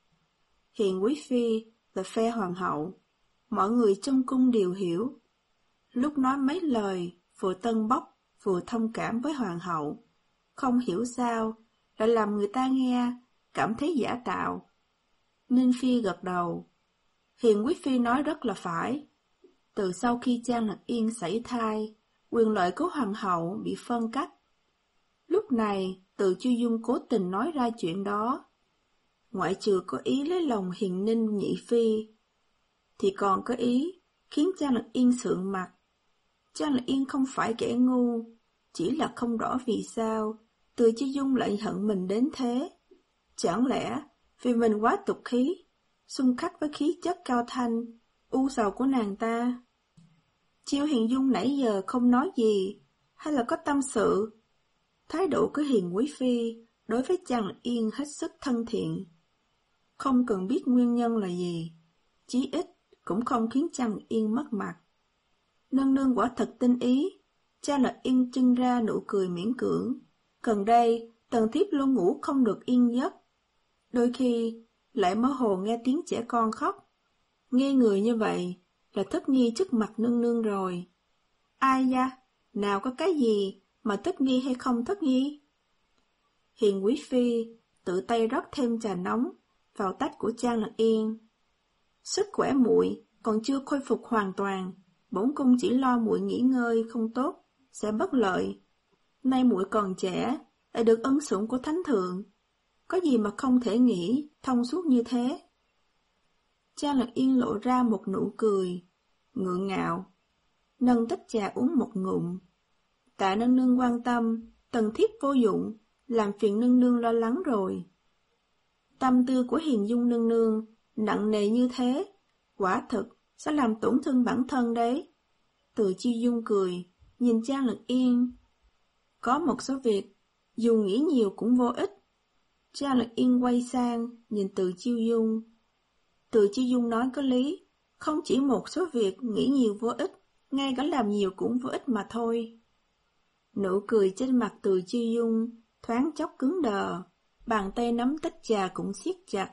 Hiền quý phi là phe hoàng hậu, mọi người trong cung đều hiểu. Lúc nói mấy lời, vừa tân bốc, vừa thông cảm với hoàng hậu, không hiểu sao lại làm người ta nghe cảm thấy giả tạo. Ninh phi gật đầu. Hiền quý phi nói rất là phải. Từ sau khi Trang Lật Yên sảy thai, quyền lợi của hoàng hậu bị phân cắt. Lúc này, Từ Chiêu Dung cố tình nói ra chuyện đó. Ngoại trừ có ý lấy lòng Hiền Ninh nhị phi, thì còn có ý khiến Trang Lật Yên sượng mặt. Trang Lật Yên không phải kẻ ngu, chỉ là không rõ vì sao Từ Chiêu Dung lại hận mình đến thế. Chẳng lẽ vì mình quá tục khí, xung khắc với khí chất cao thanh, u sầu của nàng ta? Chiêu Hiền Dung nãy giờ không nói gì, hay là có tâm sự? Thái độ của Hiền quý phi đối với Trang Lật Yên hết sức thân thiện. Không cần biết nguyên nhân là gì, chí ít cũng không khiến Trang Lật Yên mất mặt. Nương nương quả thật tinh ý. Trang Lật Yên trưng ra nụ cười miễn cưỡng. Gần đây, tần thiếp luôn ngủ không được yên giấc. Đôi khi, lại mơ hồ nghe tiếng trẻ con khóc. Nghe người như vậy, là thất nghi trước mặt nương nương rồi. Ai da, nào có cái gì mà thất nghi hay không thất nghi? Hiền quý phi tự tay rót thêm trà nóng vào tách của Trang Lật Yên. Sức khỏe muội còn chưa khôi phục hoàn toàn, bổn cung chỉ lo muội nghỉ ngơi không tốt sẽ bất lợi. Nay muội còn trẻ, lại được ân sủng của thánh thượng, có gì mà không thể nghĩ thông suốt như thế? Trang Lật Yên lộ ra một nụ cười ngượng ngạo, nâng tách trà uống một ngụm. Tạ nương nương quan tâm, tần thiếp vô dụng, làm phiền nương nương lo lắng rồi. Tâm tư của Hiền Dung nương nương nặng nề như thế, quả thực sẽ làm tổn thương bản thân đấy. Từ Chiêu Dung cười, nhìn Trang Lật Yên. Có một số việc, dù nghĩ nhiều cũng vô ích. Trang Lật Yên quay sang, nhìn Từ Chiêu Dung. Từ Chiêu Dung nói có lý, không chỉ một số việc nghĩ nhiều vô ích, ngay cả làm nhiều cũng vô ích mà thôi. Nụ cười trên mặt Từ Chiêu Dung thoáng chốc cứng đờ, bàn tay nắm tách trà cũng siết chặt.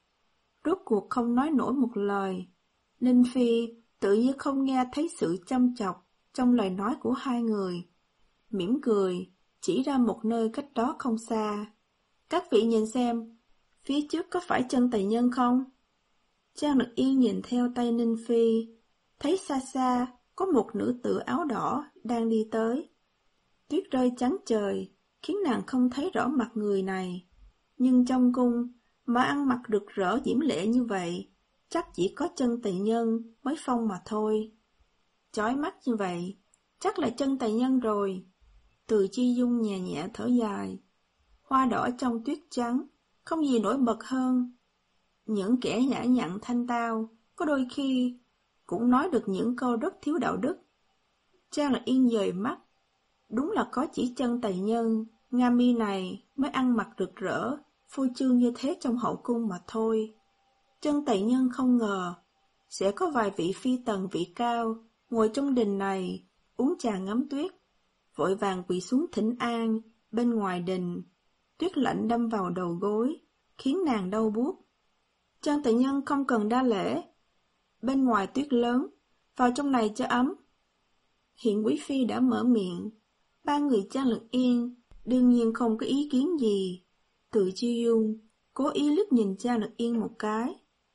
Rốt cuộc không nói nổi một lời. Ninh phi tự như không nghe thấy sự chăm chọc trong lời nói của hai người, mỉm cười chỉ ra một nơi cách đó không xa. Các vị nhìn xem, phía trước có phải chân Tây Nhân không? Trang Lật Yên nhìn theo tay Ninh phi, thấy xa xa có một nữ tử áo đỏ đang đi tới. Tuyết rơi trắng trời khiến nàng không thấy rõ mặt người này, nhưng trong cung mà ăn mặc rực rỡ diễm lệ như vậy, chắc chỉ có Chân Tỳ Nhân mới phong mà thôi. Chói mắt như vậy, chắc là Chân Tỳ Nhân rồi. Từ Chi Dung nhẹ nhẹ thở dài. Hoa đỏ trong tuyết trắng, không gì nổi bật hơn. Những kẻ nhã nhặn thanh tao, có đôi khi cũng nói được những câu rất thiếu đạo đức. Trang Lạc Yên dời mắt. Đúng là có chỉ Chân Tỳ Nhân, Nga Mi này mới ăn mặc rực rỡ, phô trương như thế trong hậu cung mà thôi. Chân Tỳ Nhân không ngờ sẽ có vài vị phi tần vị cao ngồi trong đình này uống trà ngắm tuyết, vội vàng quỳ xuống thỉnh an bên ngoài đình. Tuyết lạnh đâm vào đầu gối, khiến nàng đau buốt. Chân Tỳ Nhân không cần đa lễ. Bên ngoài tuyết lớn, vào trong này cho ấm. Hiện quý phi đã mở miệng, ba người Trang Lực Yên đương nhiên không có ý kiến gì. Từ Chi Dung cố ý liếc nhìn Trang Lực Yên một cái.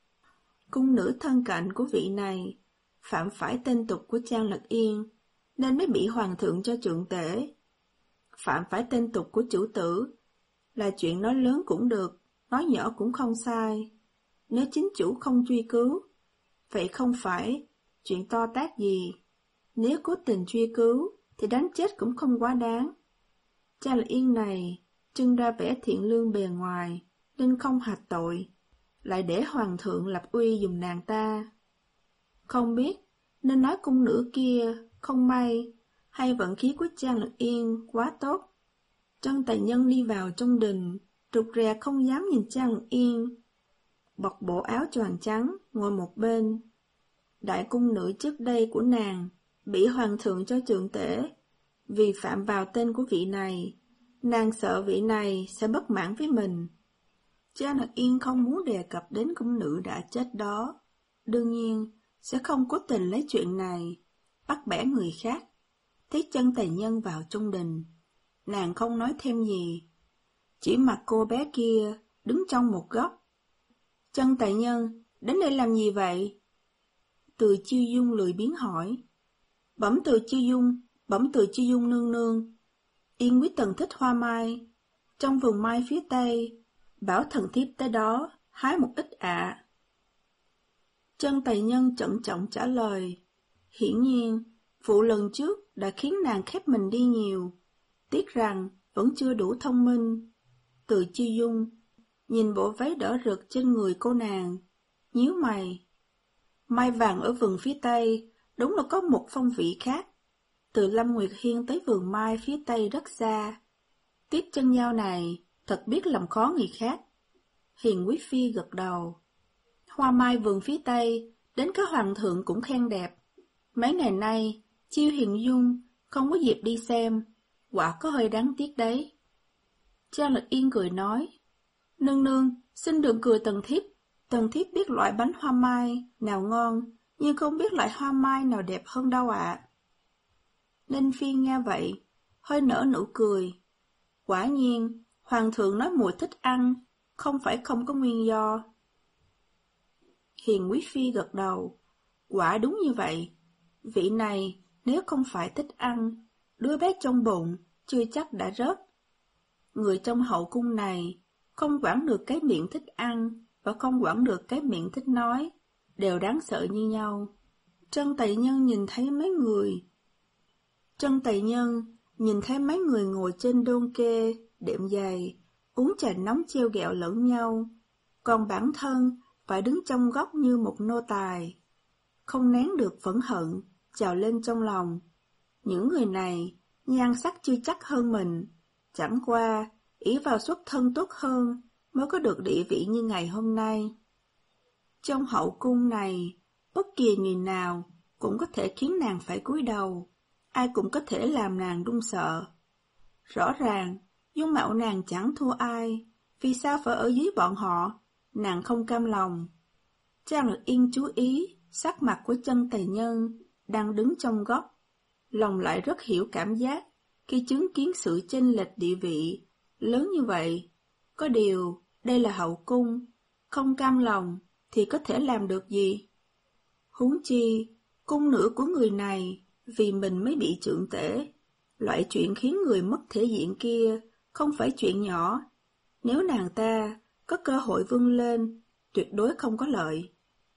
Cung nữ thân cạnh của vị này phạm phải tên tục của Trang Lực Yên, nên mới bị hoàng thượng cho trượng tể. Phạm phải tên tục của chủ tử là chuyện nói lớn cũng được, nói nhỏ cũng không sai. Nếu chính chủ không truy cứu, vậy không phải chuyện to tát gì. Nếu cố tình truy cứu, thì đánh chết cũng không quá đáng. Trang Lực Yên này trưng ra vẻ thiện lương bề ngoài, nên không hạch tội, lại để hoàng thượng lập uy dùng nàng ta. Không biết nên nói cung nữ kia không may, hay vận khí của Trang Lực Yên quá tốt. Chân Tỳ Nhân đi vào trong đình, rụt rè không dám nhìn Trang Lực Yên. Bọc bộ áo choàng trắng, ngồi một bên. Đại cung nữ trước đây của nàng bị hoàng thượng cho trượng tể, vì phạm vào tên của vị này. Nàng sợ vị này sẽ bất mãn với mình. Trang Lực Yên không muốn đề cập đến cung nữ đã chết đó. Đương nhiên, sẽ không cố tình lấy chuyện này bắt bẻ người khác. Thấy Chân Tỳ Nhân vào trong đình, nàng không nói thêm gì, chỉ mặc cô bé kia đứng trong một góc. Chân Tỳ Nhân, đến đây làm gì vậy? Từ Chiêu Dung lười biếng hỏi. Bẩm Từ Chiêu Dung, bẩm Từ Chiêu Dung nương nương, Yên quý tần thích hoa mai, trong vườn mai phía tây, bảo thần thiếp tới đó hái một ít ạ. À. Chân Tỳ Nhân trân trọng trả lời. Hiển nhiên, vụ lần trước đã khiến nàng khép mình đi nhiều, tiếc rằng vẫn chưa đủ thông minh. Từ Chiêu Dung nhìn bộ váy đỏ rực trên người cô nàng, nhíu mày. Mai vàng ở vườn phía tây đúng là có một phong vị khác. Từ Lâm Nguyệt Hiên tới vườn mai phía tây rất xa. Tiếp chân dao này thật biết làm khó người khác. Hiền quý phi gật đầu. Hoa mai vườn phía tây đến cả hoàng thượng cũng khen đẹp. Mấy ngày nay Chiêu Hiền Dung không có dịp đi xem, quả có hơi đáng tiếc đấy. Trang Lực Yên cười nói. Nương nương, xin đừng cười tần thiếp. Tần thiếp biết loại bánh hoa mai nào ngon, nhưng không biết loại hoa mai nào đẹp hơn đâu ạ. À. Ninh Phi nghe vậy, hơi nở nụ cười. Quả nhiên, hoàng thượng nói muội thích ăn, không phải không có nguyên do. Hiền quý phi gật đầu. Quả đúng như vậy. Vị này nếu không phải thích ăn, đứa bé trong bụng chưa chắc đã rớt. Người trong hậu cung này không quản được cái miệng thích ăn và không quản được cái miệng thích nói, đều đáng sợ như nhau. Chân Tỳ Nhân nhìn thấy mấy người Chân Tỳ Nhân nhìn thấy mấy người ngồi trên đôn kê, đệm giày, uống trà nóng treo gẹo lẫn nhau, còn bản thân phải đứng trong góc như một nô tài. Không nén được phẫn hận, trào lên trong lòng. Những người này, nhan sắc chưa chắc hơn mình, chẳng qua, ỷ vào xuất thân tốt hơn, mới có được địa vị như ngày hôm nay. Trong hậu cung này, bất kỳ người nào cũng có thể khiến nàng phải cúi đầu, ai cũng có thể làm nàng run sợ. Rõ ràng, dung mạo nàng chẳng thua ai, vì sao phải ở dưới bọn họ, nàng không cam lòng. Trang Lực Yên chú ý, sắc mặt của Chân Tỳ Nhân đang đứng trong góc, lòng lại rất hiểu cảm giác khi chứng kiến sự chênh lệch địa vị lớn như vậy. Có điều, đây là hậu cung, không cam lòng thì có thể làm được gì? Huống chi, cung nữ của người này vì mình mới bị trượng tể. Loại chuyện khiến người mất thể diện kia không phải chuyện nhỏ. Nếu nàng ta có cơ hội vươn lên, tuyệt đối không có lợi.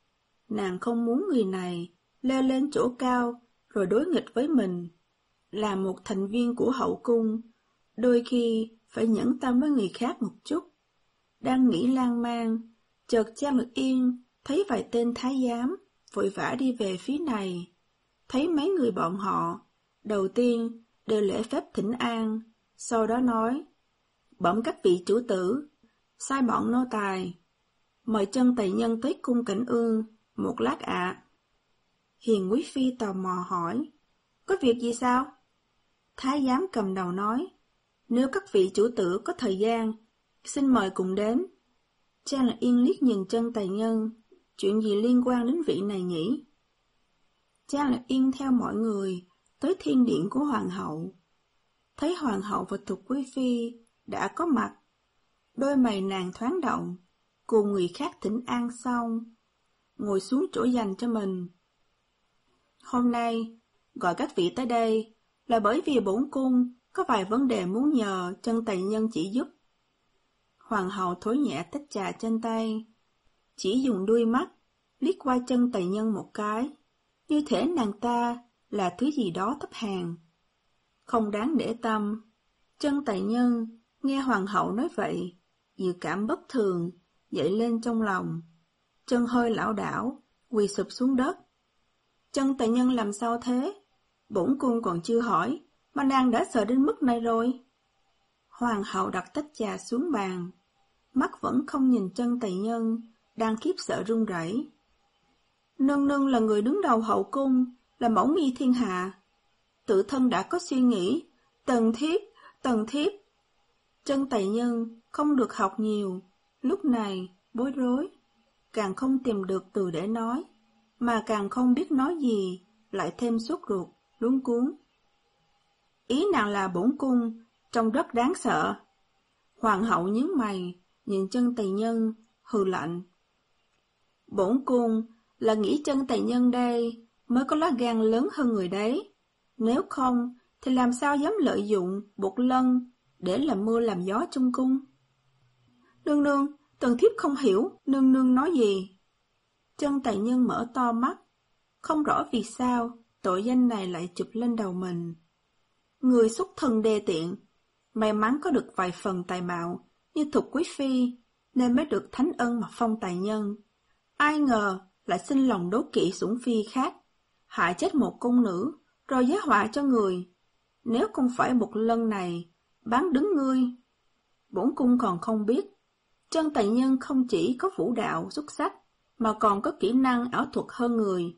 Nàng không muốn người này leo lên chỗ cao rồi đối nghịch với mình. Là một thành viên của hậu cung, đôi khi phải nhẫn tâm với người khác một chút. Đang nghĩ lan man, chợt Trang Lực Yên thấy vài tên thái giám vội vã đi về phía này. Thấy mấy người bọn họ, đầu tiên đều lễ phép thỉnh an, sau đó nói: bẩm các vị chủ tử, sai bọn nô tài mời Chân Tỳ Nhân tới cung Cảnh Ương một lát ạ. Hiền quý phi tò mò hỏi: có việc gì sao? Thái giám cầm đầu nói: nếu các vị chủ tử có thời gian, xin mời cùng đến. Trang Lạc Yên liếc nhìn Chân Tỳ Nhân, chuyện gì liên quan đến vị này nhỉ? Trang Lạc Yên theo mọi người tới thiên điện của hoàng hậu. Thấy hoàng hậu và Thục quý phi đã có mặt, đôi mày nàng thoáng động, cùng người khác thỉnh an xong, ngồi xuống chỗ dành cho mình. Hôm nay gọi các vị tới đây là bởi vì bổn cung có vài vấn đề muốn nhờ Chân Tỳ Nhân chỉ giúp. Hoàng hậu thối nhẹ tách trà trên tay, chỉ dùng đuôi mắt liếc qua Chân Tỳ Nhân một cái, như thể nàng ta là thứ gì đó thấp hèn, không đáng để tâm. Chân Tỳ Nhân nghe hoàng hậu nói vậy, dự cảm bất thường dậy lên trong lòng, chân hơi lảo đảo, quỳ sụp xuống đất. Chân Tỳ Nhân làm sao thế? Bổn cung còn chưa hỏi, mà nàng đã sợ đến mức này rồi. Hoàng hậu đặt tách trà xuống bàn, mắt vẫn không nhìn Chân Tỳ Nhân, đang khiếp sợ run rẩy. Nương nương là người đứng đầu hậu cung, là mẫu nghi thiên hạ. Tự thân đã có suy nghĩ, tần thiếp, tần thiếp. Chân Tỳ Nhân không được học nhiều, lúc này bối rối, càng không tìm được từ để nói, mà càng không biết nói gì, lại thêm sốt ruột, luống cuống. Ý nàng là bổn cung trông rất đáng sợ. Hoàng hậu nhướng mày, nhìn Chân Tỳ Nhân, hừ lạnh. Bổn cung là nghĩ Chân Tỳ Nhân đây mới có lá gan lớn hơn người đấy. Nếu không, thì làm sao dám lợi dụng Bột Lân để làm mưa làm gió trong cung? Nương nương, tần thiếp không hiểu nương nương nói gì. Chân Tỳ Nhân mở to mắt, không rõ vì sao tội danh này lại chụp lên đầu mình. Người xuất thân đê tiện, may mắn có được vài phần tài mạo như Thục quý phi, nên mới được thánh ân mà phong tài nhân. Ai ngờ lại sinh lòng đố kỵ sủng phi khác, hại chết một cung nữ, rồi giá họa cho người. Nếu không phải một lần này bán đứng ngươi, bổn cung còn không biết Chân Tỳ Nhân không chỉ có vũ đạo xuất sắc, mà còn có kỹ năng ảo thuật hơn người.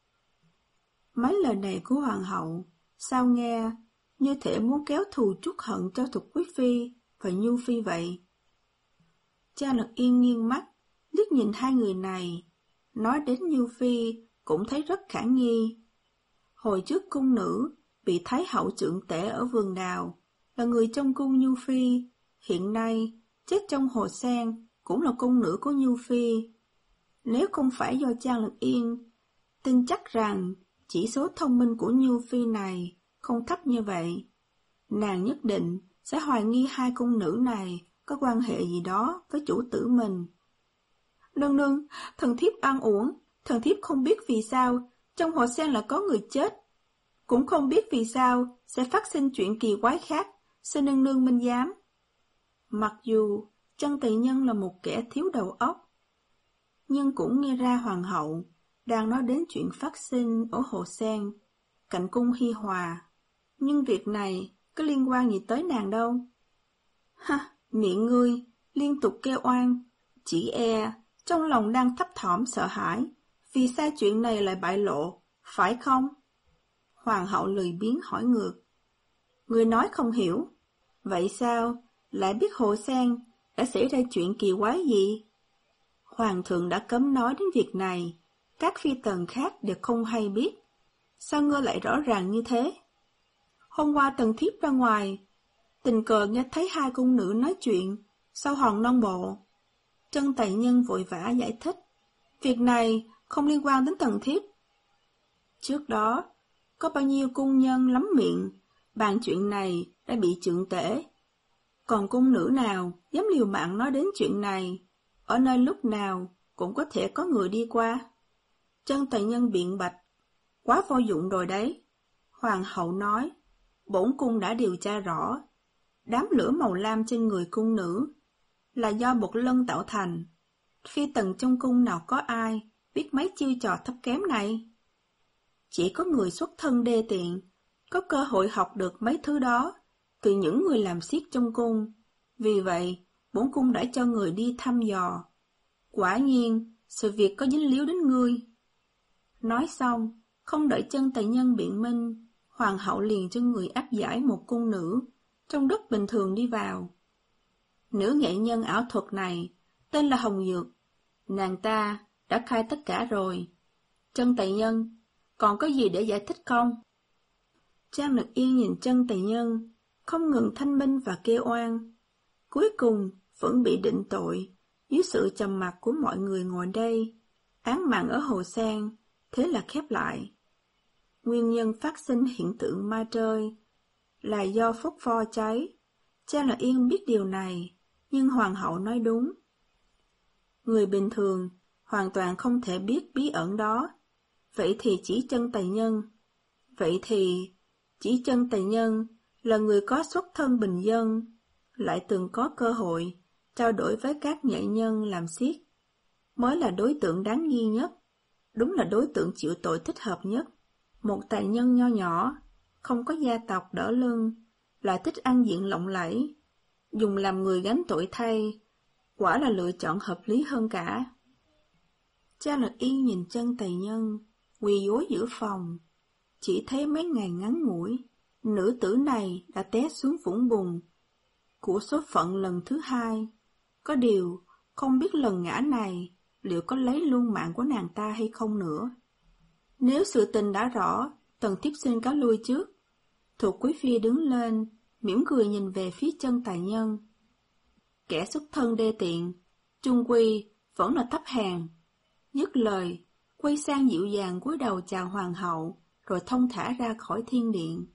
Mấy lời này của hoàng hậu, sao nghe như thể muốn kéo thù trút hận cho Thục quý phi và Nhu phi vậy. Trang Lực Yên nghiêng mắt, liếc nhìn hai người này, nói đến Nhu phi cũng thấy rất khả nghi. Hồi trước cung nữ bị Thái hậu trượng tể ở vườn đào, là người trong cung Nhu phi, hiện nay chết trong hồ sen cũng là cung nữ của Nhu phi. Nếu không phải do Trang Lực Yên, tin chắc rằng chỉ số thông minh của Nhu phi này không thấp như vậy. Nàng nhất định sẽ hoài nghi hai cung nữ này có quan hệ gì đó với chủ tử mình. Nương nương, thần thiếp oan uổng, thần thiếp không biết vì sao trong hồ sen là có người chết, cũng không biết vì sao sẽ phát sinh chuyện kỳ quái khác, xin nương nương minh giám. Mặc dù Chân Tỳ Nhân là một kẻ thiếu đầu óc, nhưng cũng nghe ra hoàng hậu đang nói đến chuyện phát sinh ở hồ sen, cạnh cung Hi Hòa. Nhưng việc này có liên quan gì tới nàng đâu. Ha, miệng ngươi liên tục kêu oan, chỉ e trong lòng đang thấp thỏm sợ hãi, vì sao chuyện này lại bại lộ, phải không? Hoàng hậu lười biếng hỏi ngược. Ngươi nói không hiểu, vậy sao lại biết hồ sen đã xảy ra chuyện kỳ quái gì? Hoàng thượng đã cấm nói đến việc này, các phi tần khác đều không hay biết. Sao ngươi lại rõ ràng như thế? Hôm qua tần thiếp ra ngoài, tình cờ nghe thấy hai cung nữ nói chuyện sau hòn non bộ. Chân Tỳ Nhân vội vã giải thích, việc này không liên quan đến tần thiếp. Trước đó, có bao nhiêu cung nhân lắm miệng bàn chuyện này đã bị trượng tể. Còn cung nữ nào dám liều mạng nói đến chuyện này, ở nơi lúc nào cũng có thể có người đi qua. Chân Tề Nhân biện bạch, quá vô dụng rồi đấy. Hoàng hậu nói, bổn cung đã điều tra rõ, đám lửa màu lam trên người cung nữ là do bột lân tạo thành. Phi tần trong cung nào có ai biết mấy chiêu trò thấp kém này. Chỉ có người xuất thân đê tiện có cơ hội học được mấy thứ đó từ những người làm xiết trong cung. Vì vậy, bổn cung đã cho người đi thăm dò. Quả nhiên, sự việc có dính líu đến ngươi. Nói xong, không đợi Chân Tề Nhân biện minh, hoàng hậu liền cho người áp giải một cung nữ trông rất bình thường đi vào. Nữ nghệ nhân ảo thuật này tên là Hồng Dược. Nàng ta đã khai tất cả rồi. Chân Tề Nhân, còn có gì để giải thích không? Trang Lực Yên nhìn Chân Tề Nhân, không ngừng thanh minh và kêu oan. Cuối cùng vẫn bị định tội dưới sự trầm mặc của mọi người ngồi đây. Án mạng ở Hồ Sang thế là khép lại. Nguyên nhân phát sinh hiện tượng ma trơi là do phốt pho cháy. Trang Lực Yên biết điều này, nhưng hoàng hậu nói đúng. Người bình thường hoàn toàn không thể biết bí ẩn đó. Vậy thì chỉ Chân Tề Nhân. Vậy thì chỉ Chân Tề Nhân là người có xuất thân bình dân, lại từng có cơ hội trao đổi với các nghệ nhân làm xiết, mới là đối tượng đáng nghi nhất. Đúng là đối tượng chịu tội thích hợp nhất. Một tài nhân nho nhỏ, không có gia tộc đỡ lưng, lại thích ăn diện lộng lẫy, dùng làm người gánh tội thay, quả là lựa chọn hợp lý hơn cả. Cha Lực Yên nhìn Chân Tề Nhân, quỳ gối giữa phòng, chỉ thấy mấy ngày ngắn ngủi, nữ tử này đã té xuống vũng bùn của số phận lần thứ hai. Có điều, không biết lần ngã này liệu có lấy luôn mạng của nàng ta hay không nữa. Nếu sự tình đã rõ, Tần thiếp xin cáo lui trước. Thuộc quý phi đứng lên, mỉm cười nhìn về phía Chân Tề Nhân. Kẻ xuất thân đê tiện, chung quy vẫn là thấp hèn. Dứt lời, quay sang dịu dàng cúi đầu chào hoàng hậu, rồi thông thả ra khỏi thiên điện.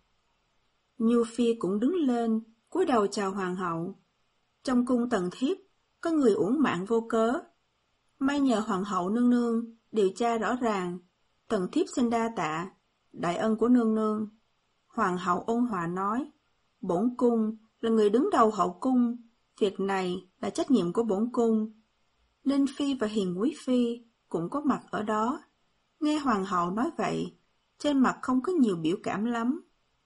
Nhu phi cũng đứng lên, cúi đầu chào hoàng hậu. Trong cung Tần thiếp, có người uổng mạng vô cớ. May nhờ hoàng hậu nương nương điều tra rõ ràng, Tần thiếp xin đa tạ, đại ân của nương nương. Hoàng hậu ôn hòa nói, bổn cung là người đứng đầu hậu cung, việc này là trách nhiệm của bổn cung. Ninh phi và Hiền quý phi cũng có mặt ở đó. Nghe hoàng hậu nói vậy, trên mặt không có nhiều biểu cảm lắm.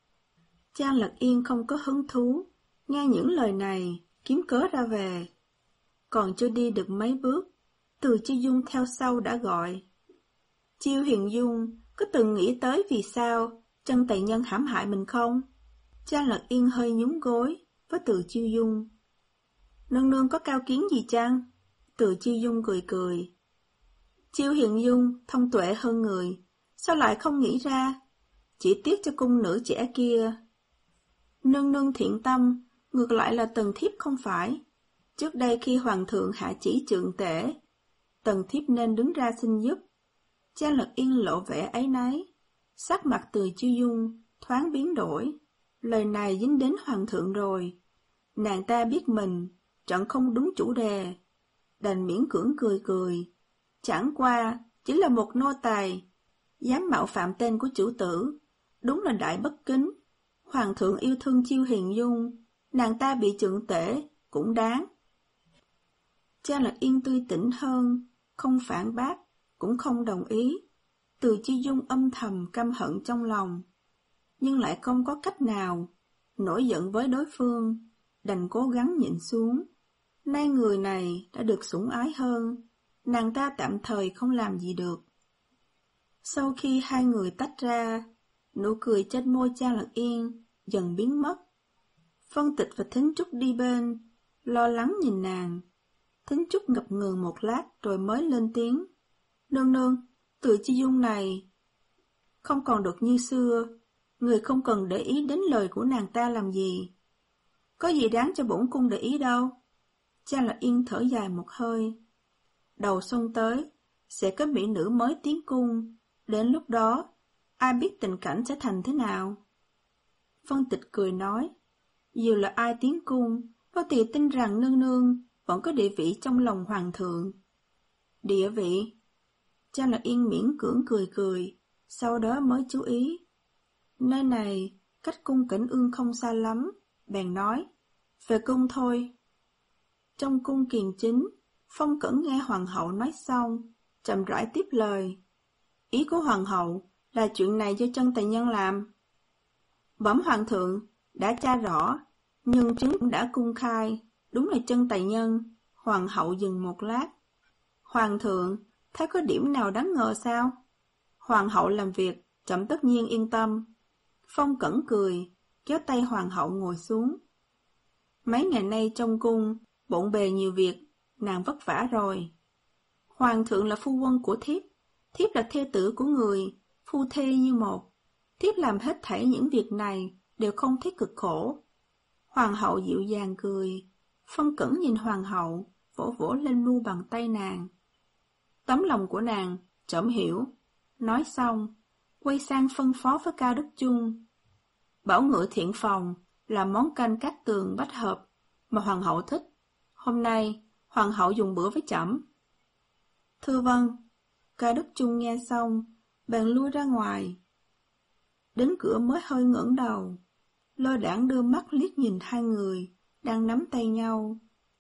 Trang Lật Yên không có hứng thú, nghe những lời này, kiếm cớ ra về. Còn chưa đi được mấy bước, Từ Chiêu Dung theo sau đã gọi. Chiêu Hiền Dung, có từng nghĩ tới vì sao Chân Tề Nhân hãm hại mình không? Trang Lật Yên hơi nhún gối với Từ Chiêu Dung. Nương nương có cao kiến gì chăng? Từ Chiêu Dung cười cười. Chiêu Hiền Dung thông tuệ hơn người, sao lại không nghĩ ra? Chỉ tiếc cho cung nữ trẻ kia. Nương nương thiện tâm, ngược lại là Tần thiếp không phải. Trước đây khi hoàng thượng hạ chỉ trượng tể, Tần thiếp nên đứng ra xin giúp. Trang Lật Yên lộ vẻ áy náy, sắc mặt Từ Chiêu Dung thoáng biến đổi. Lời này dính đến hoàng thượng rồi. Nàng ta biết mình chọn không đúng chủ đề, đành miễn cưỡng cười cười. Chẳng qua chỉ là một nô tài, dám mạo phạm tên của chủ tử, đúng là đại bất kính. Hoàng thượng yêu thương Chiêu Hiền Dung, nàng ta bị trượng tể cũng đáng. Trang Lật Yên tươi tỉnh hơn, không phản bác, cũng không đồng ý. Từ Chiêu Dung âm thầm căm hận trong lòng, nhưng lại không có cách nào, nổi giận với đối phương, đành cố gắng nhịn xuống. Nay người này đã được sủng ái hơn, nàng ta tạm thời không làm gì được. Sau khi hai người tách ra, nụ cười trên môi Trang Lật Yên dần biến mất. Phân Tịch và Thính Trúc đi bên, lo lắng nhìn nàng. Thính Trúc ngập ngừng một lát rồi mới lên tiếng. Nương nương, Từ Chiêu Dung này không còn được như xưa, người không cần để ý đến lời của nàng ta làm gì. Có gì đáng cho bổn cung để ý đâu. Trang Lật Yên thở dài một hơi. Đầu xuân tới, sẽ có mỹ nữ mới tiến cung, đến lúc đó, ai biết tình cảnh sẽ thành thế nào. Phân Tịch cười nói, dù là ai tiến cung, có tỳ tin rằng nương nương vẫn có địa vị trong lòng hoàng thượng. Địa vị? Cha Lạc Yên miễn cưỡng cười cười, sau đó mới chú ý. Nơi này, cách cung Cảnh Ương không xa lắm, bèn nói, về cung thôi. Trong cung Kiền Chính, Phong Cẩn nghe hoàng hậu nói xong, chậm rãi tiếp lời. Ý của hoàng hậu là chuyện này do Chân Tài Nhân làm. Bẩm hoàng thượng, đã tra rõ, nhưng chứng cũng đã cung khai, đúng là Chân Tài Nhân. Hoàng hậu dừng một lát. Hoàng thượng, thấy có điểm nào đáng ngờ sao? Hoàng hậu làm việc, trẫm tất nhiên yên tâm. Phong Cẩn cười, kéo tay hoàng hậu ngồi xuống. Mấy ngày nay trong cung, bộn bề nhiều việc, nàng vất vả rồi. Hoàng thượng là phu quân của thiếp, thiếp là thê tử của người, phu thê như một. Thiếp làm hết thảy những việc này đều không thấy cực khổ. Hoàng hậu dịu dàng cười. Phong Cẩn nhìn hoàng hậu, vỗ vỗ lên mu bàn tay nàng. Tấm lòng của nàng, trẫm hiểu. Nói xong, quay sang phân phó với Cao Đức Chung. Bảo ngự thiện phòng là món canh cát tường bách hợp mà hoàng hậu thích. Hôm nay, hoàng hậu dùng bữa với trẫm. Thưa vâng. Cao Đức Chung nghe xong, bèn lui ra ngoài. Đến cửa mới hơi ngẩng đầu, Lơ Đãng đưa mắt liếc nhìn hai người đang nắm tay nhau.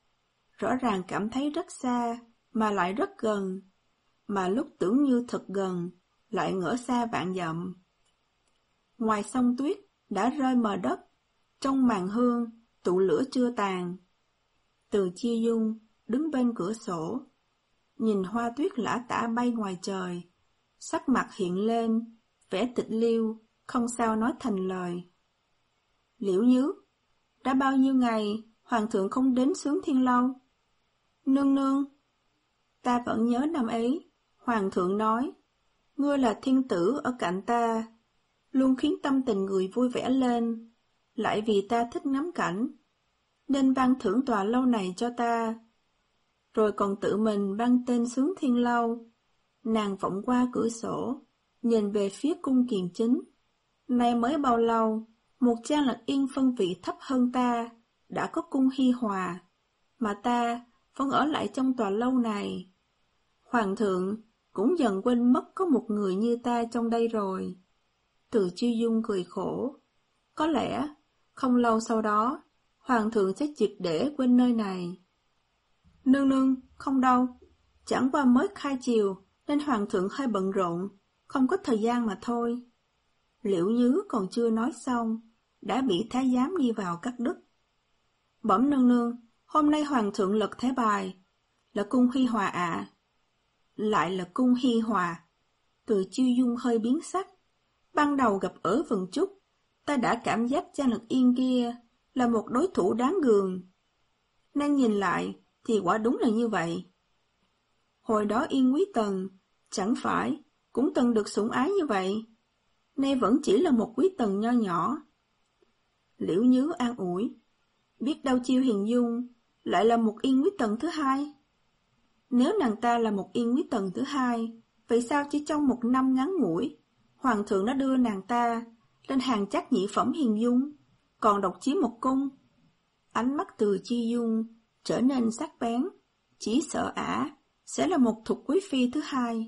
Rõ ràng cảm thấy rất xa, mà lại rất gần, mà lúc tưởng như thật gần, lại ngỡ xa vạn dặm. Ngoài sông tuyết đã rơi mờ đất, trong màn hương tụ lửa chưa tàn. Từ Chi Dung đứng bên cửa sổ, nhìn hoa tuyết lả tả bay ngoài trời, sắc mặt hiện lên vẻ tịch liêu, không sao nói thành lời. Liễu Nhứ, đã bao nhiêu ngày hoàng thượng không đến Xướng Thiên Lâu? Nương nương, ta vẫn nhớ năm ấy, hoàng thượng nói, ngươi là thiên tử ở cạnh ta, luôn khiến tâm tình người vui vẻ lên, lại vì ta thích ngắm cảnh, nên ban thưởng tòa lâu này cho ta. Rồi còn tự mình ban tên Xướng Thiên Lâu. Nàng vọng qua cửa sổ, nhìn về phía cung Kiền Chính. Nay mới bao lâu, một Trang Lạc Yên phân vị thấp hơn ta, đã có cung Hi Hòa, mà ta vẫn ở lại trong tòa lâu này. Hoàng thượng cũng dần quên mất có một người như ta trong đây rồi. Từ Chi Dung cười khổ. Có lẽ, không lâu sau đó, hoàng thượng sẽ triệt để quên nơi này. Nương nương, không đâu. Chẳng qua mới khai chiều, nên hoàng thượng hơi bận rộn, không có thời gian mà thôi. Liễu Nhứ còn chưa nói xong, đã bị thái giám đi vào cắt đứt. Bẩm nương nương, hôm nay hoàng thượng lật thẻ bài, là cung Hi Hòa ạ. À. Lại là cung Hi Hòa. Từ Chiêu Dung hơi biến sắc. Ban đầu gặp ở Vân Trúc, ta đã cảm giác Trang Lạc Yên kia là một đối thủ đáng gường. Nên nhìn lại thì quả đúng là như vậy. Hồi đó Yên Quý Tần chẳng phải cũng từng được sủng ái như vậy, nay vẫn chỉ là một quý tần nho nhỏ. Liễu Nhứ an ủi, biết đâu Chiêu Hiền Dung lại là một Yên Quý Tần thứ hai. Nếu nàng ta là một Yên Quý Tần thứ hai, vậy sao chỉ trong một năm ngắn ngủi, hoàng thượng đã đưa nàng ta lên hàng chắc nhị phẩm Hiền Dung, còn độc chiếm một cung? Ánh mắt Từ Chi Dung trở nên sắc bén, chỉ sợ ả sẽ là một thục quý phi thứ hai.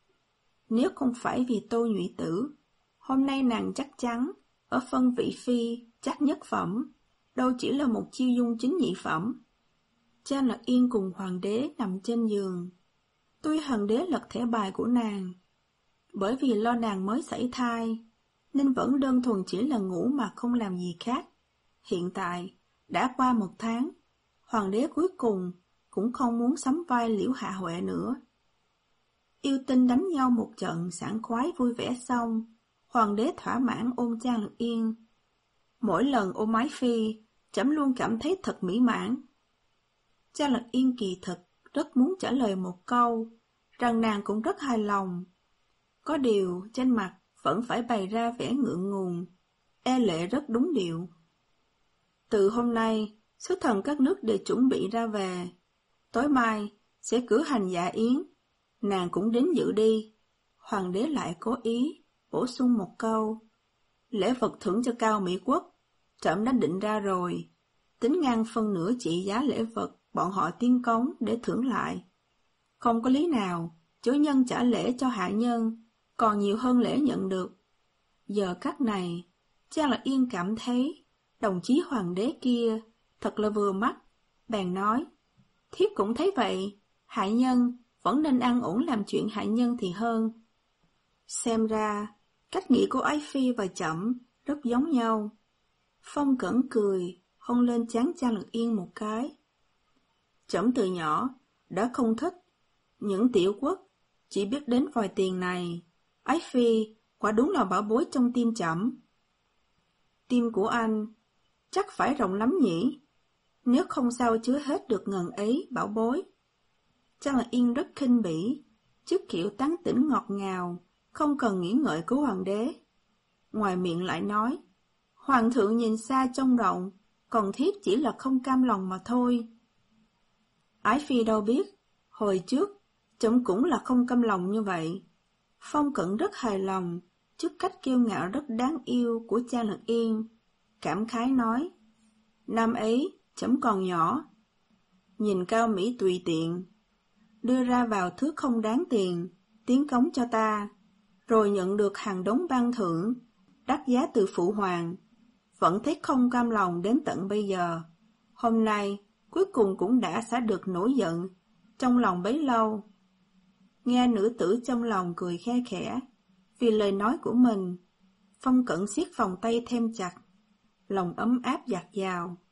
Nếu không phải vì Tô Nhụy Tử, hôm nay nàng chắc chắn ở phân vị phi chắc nhất phẩm, đâu chỉ là một Chiêu Dung chính nhị phẩm. Trang Lạc Yên cùng hoàng đế nằm trên giường. Tuy hoàng đế lật thẻ bài của nàng, bởi vì lo nàng mới sảy thai, nên vẫn đơn thuần chỉ là ngủ mà không làm gì khác. Hiện tại, đã qua một tháng, hoàng đế cuối cùng cũng không muốn sắm vai Liễu Hạ Huệ nữa. Yêu tinh đánh nhau một trận sảng khoái vui vẻ xong, hoàng đế thỏa mãn ôm Trang Lạc Yên. Mỗi lần ôm ái phi, trẫm luôn cảm thấy thật mỹ mãn. Trang Lạc Yên kỳ thực rất muốn trả lời một câu, rằng nàng cũng rất hài lòng. Có điều trên mặt vẫn phải bày ra vẻ ngượng ngùng, e lệ rất đúng điệu. Từ hôm nay, sứ thần các nước đều chuẩn bị ra về. Tối mai sẽ cử hành dạ yến, nàng cũng đến dự đi. Hoàng đế lại cố ý bổ sung một câu, lễ vật thưởng cho Cao Mỹ Quốc, trẫm đã định ra rồi, tính ngang phân nửa trị giá lễ vật bọn họ tiến cống để thưởng lại. Không có lý nào chủ nhân trả lễ cho hạ nhân, còn nhiều hơn lễ nhận được. Giờ khắc này, Trang Lạc Yên cảm thấy đồng chí hoàng đế kia thật là vừa mắt, bèn nói, thiếp cũng thấy vậy, hạ nhân vẫn nên ăn ổn làm chuyện hạ nhân thì hơn. Xem ra, cách nghĩ của Ái Phi và Trẫm rất giống nhau. Phong Cẩn cười, hôn lên trán Trang Lạc Yên một cái. Trẫm từ nhỏ đã không thích những tiểu quốc chỉ biết đến vòi tiền này. Ái Phi quả đúng là bảo bối trong tim Trẫm. Tim của anh chắc phải rộng lắm nhỉ, nếu không sao chứa hết được ngần ấy bảo bối. Trang Lạc Yên rất khinh bỉ trước kiểu tán tỉnh ngọt ngào, không cần nghĩ ngợi của hoàng đế. Ngoài miệng lại nói, hoàng thượng nhìn xa trông rộng, còn thiếp chỉ là không cam lòng mà thôi. Ái Phi đâu biết, hồi trước, trẫm cũng là không cam lòng như vậy. Phong Cẩn rất hài lòng trước cách kiêu ngạo rất đáng yêu của Trang Lạc Yên, cảm khái nói, năm ấy, trẫm còn nhỏ, nhìn cao mỹ tùy tiện, đưa ra vào thứ không đáng tiền, tiến cống cho ta, rồi nhận được hàng đống ban thưởng, đắt giá từ phụ hoàng, vẫn thấy không cam lòng đến tận bây giờ. Hôm nay, cuối cùng cũng đã xả được nổi giận, trong lòng bấy lâu. Nghe nữ tử trong lòng cười khe khẽ, vì lời nói của mình, Phong Cẩn siết vòng tay thêm chặt, lòng ấm áp dạt dào.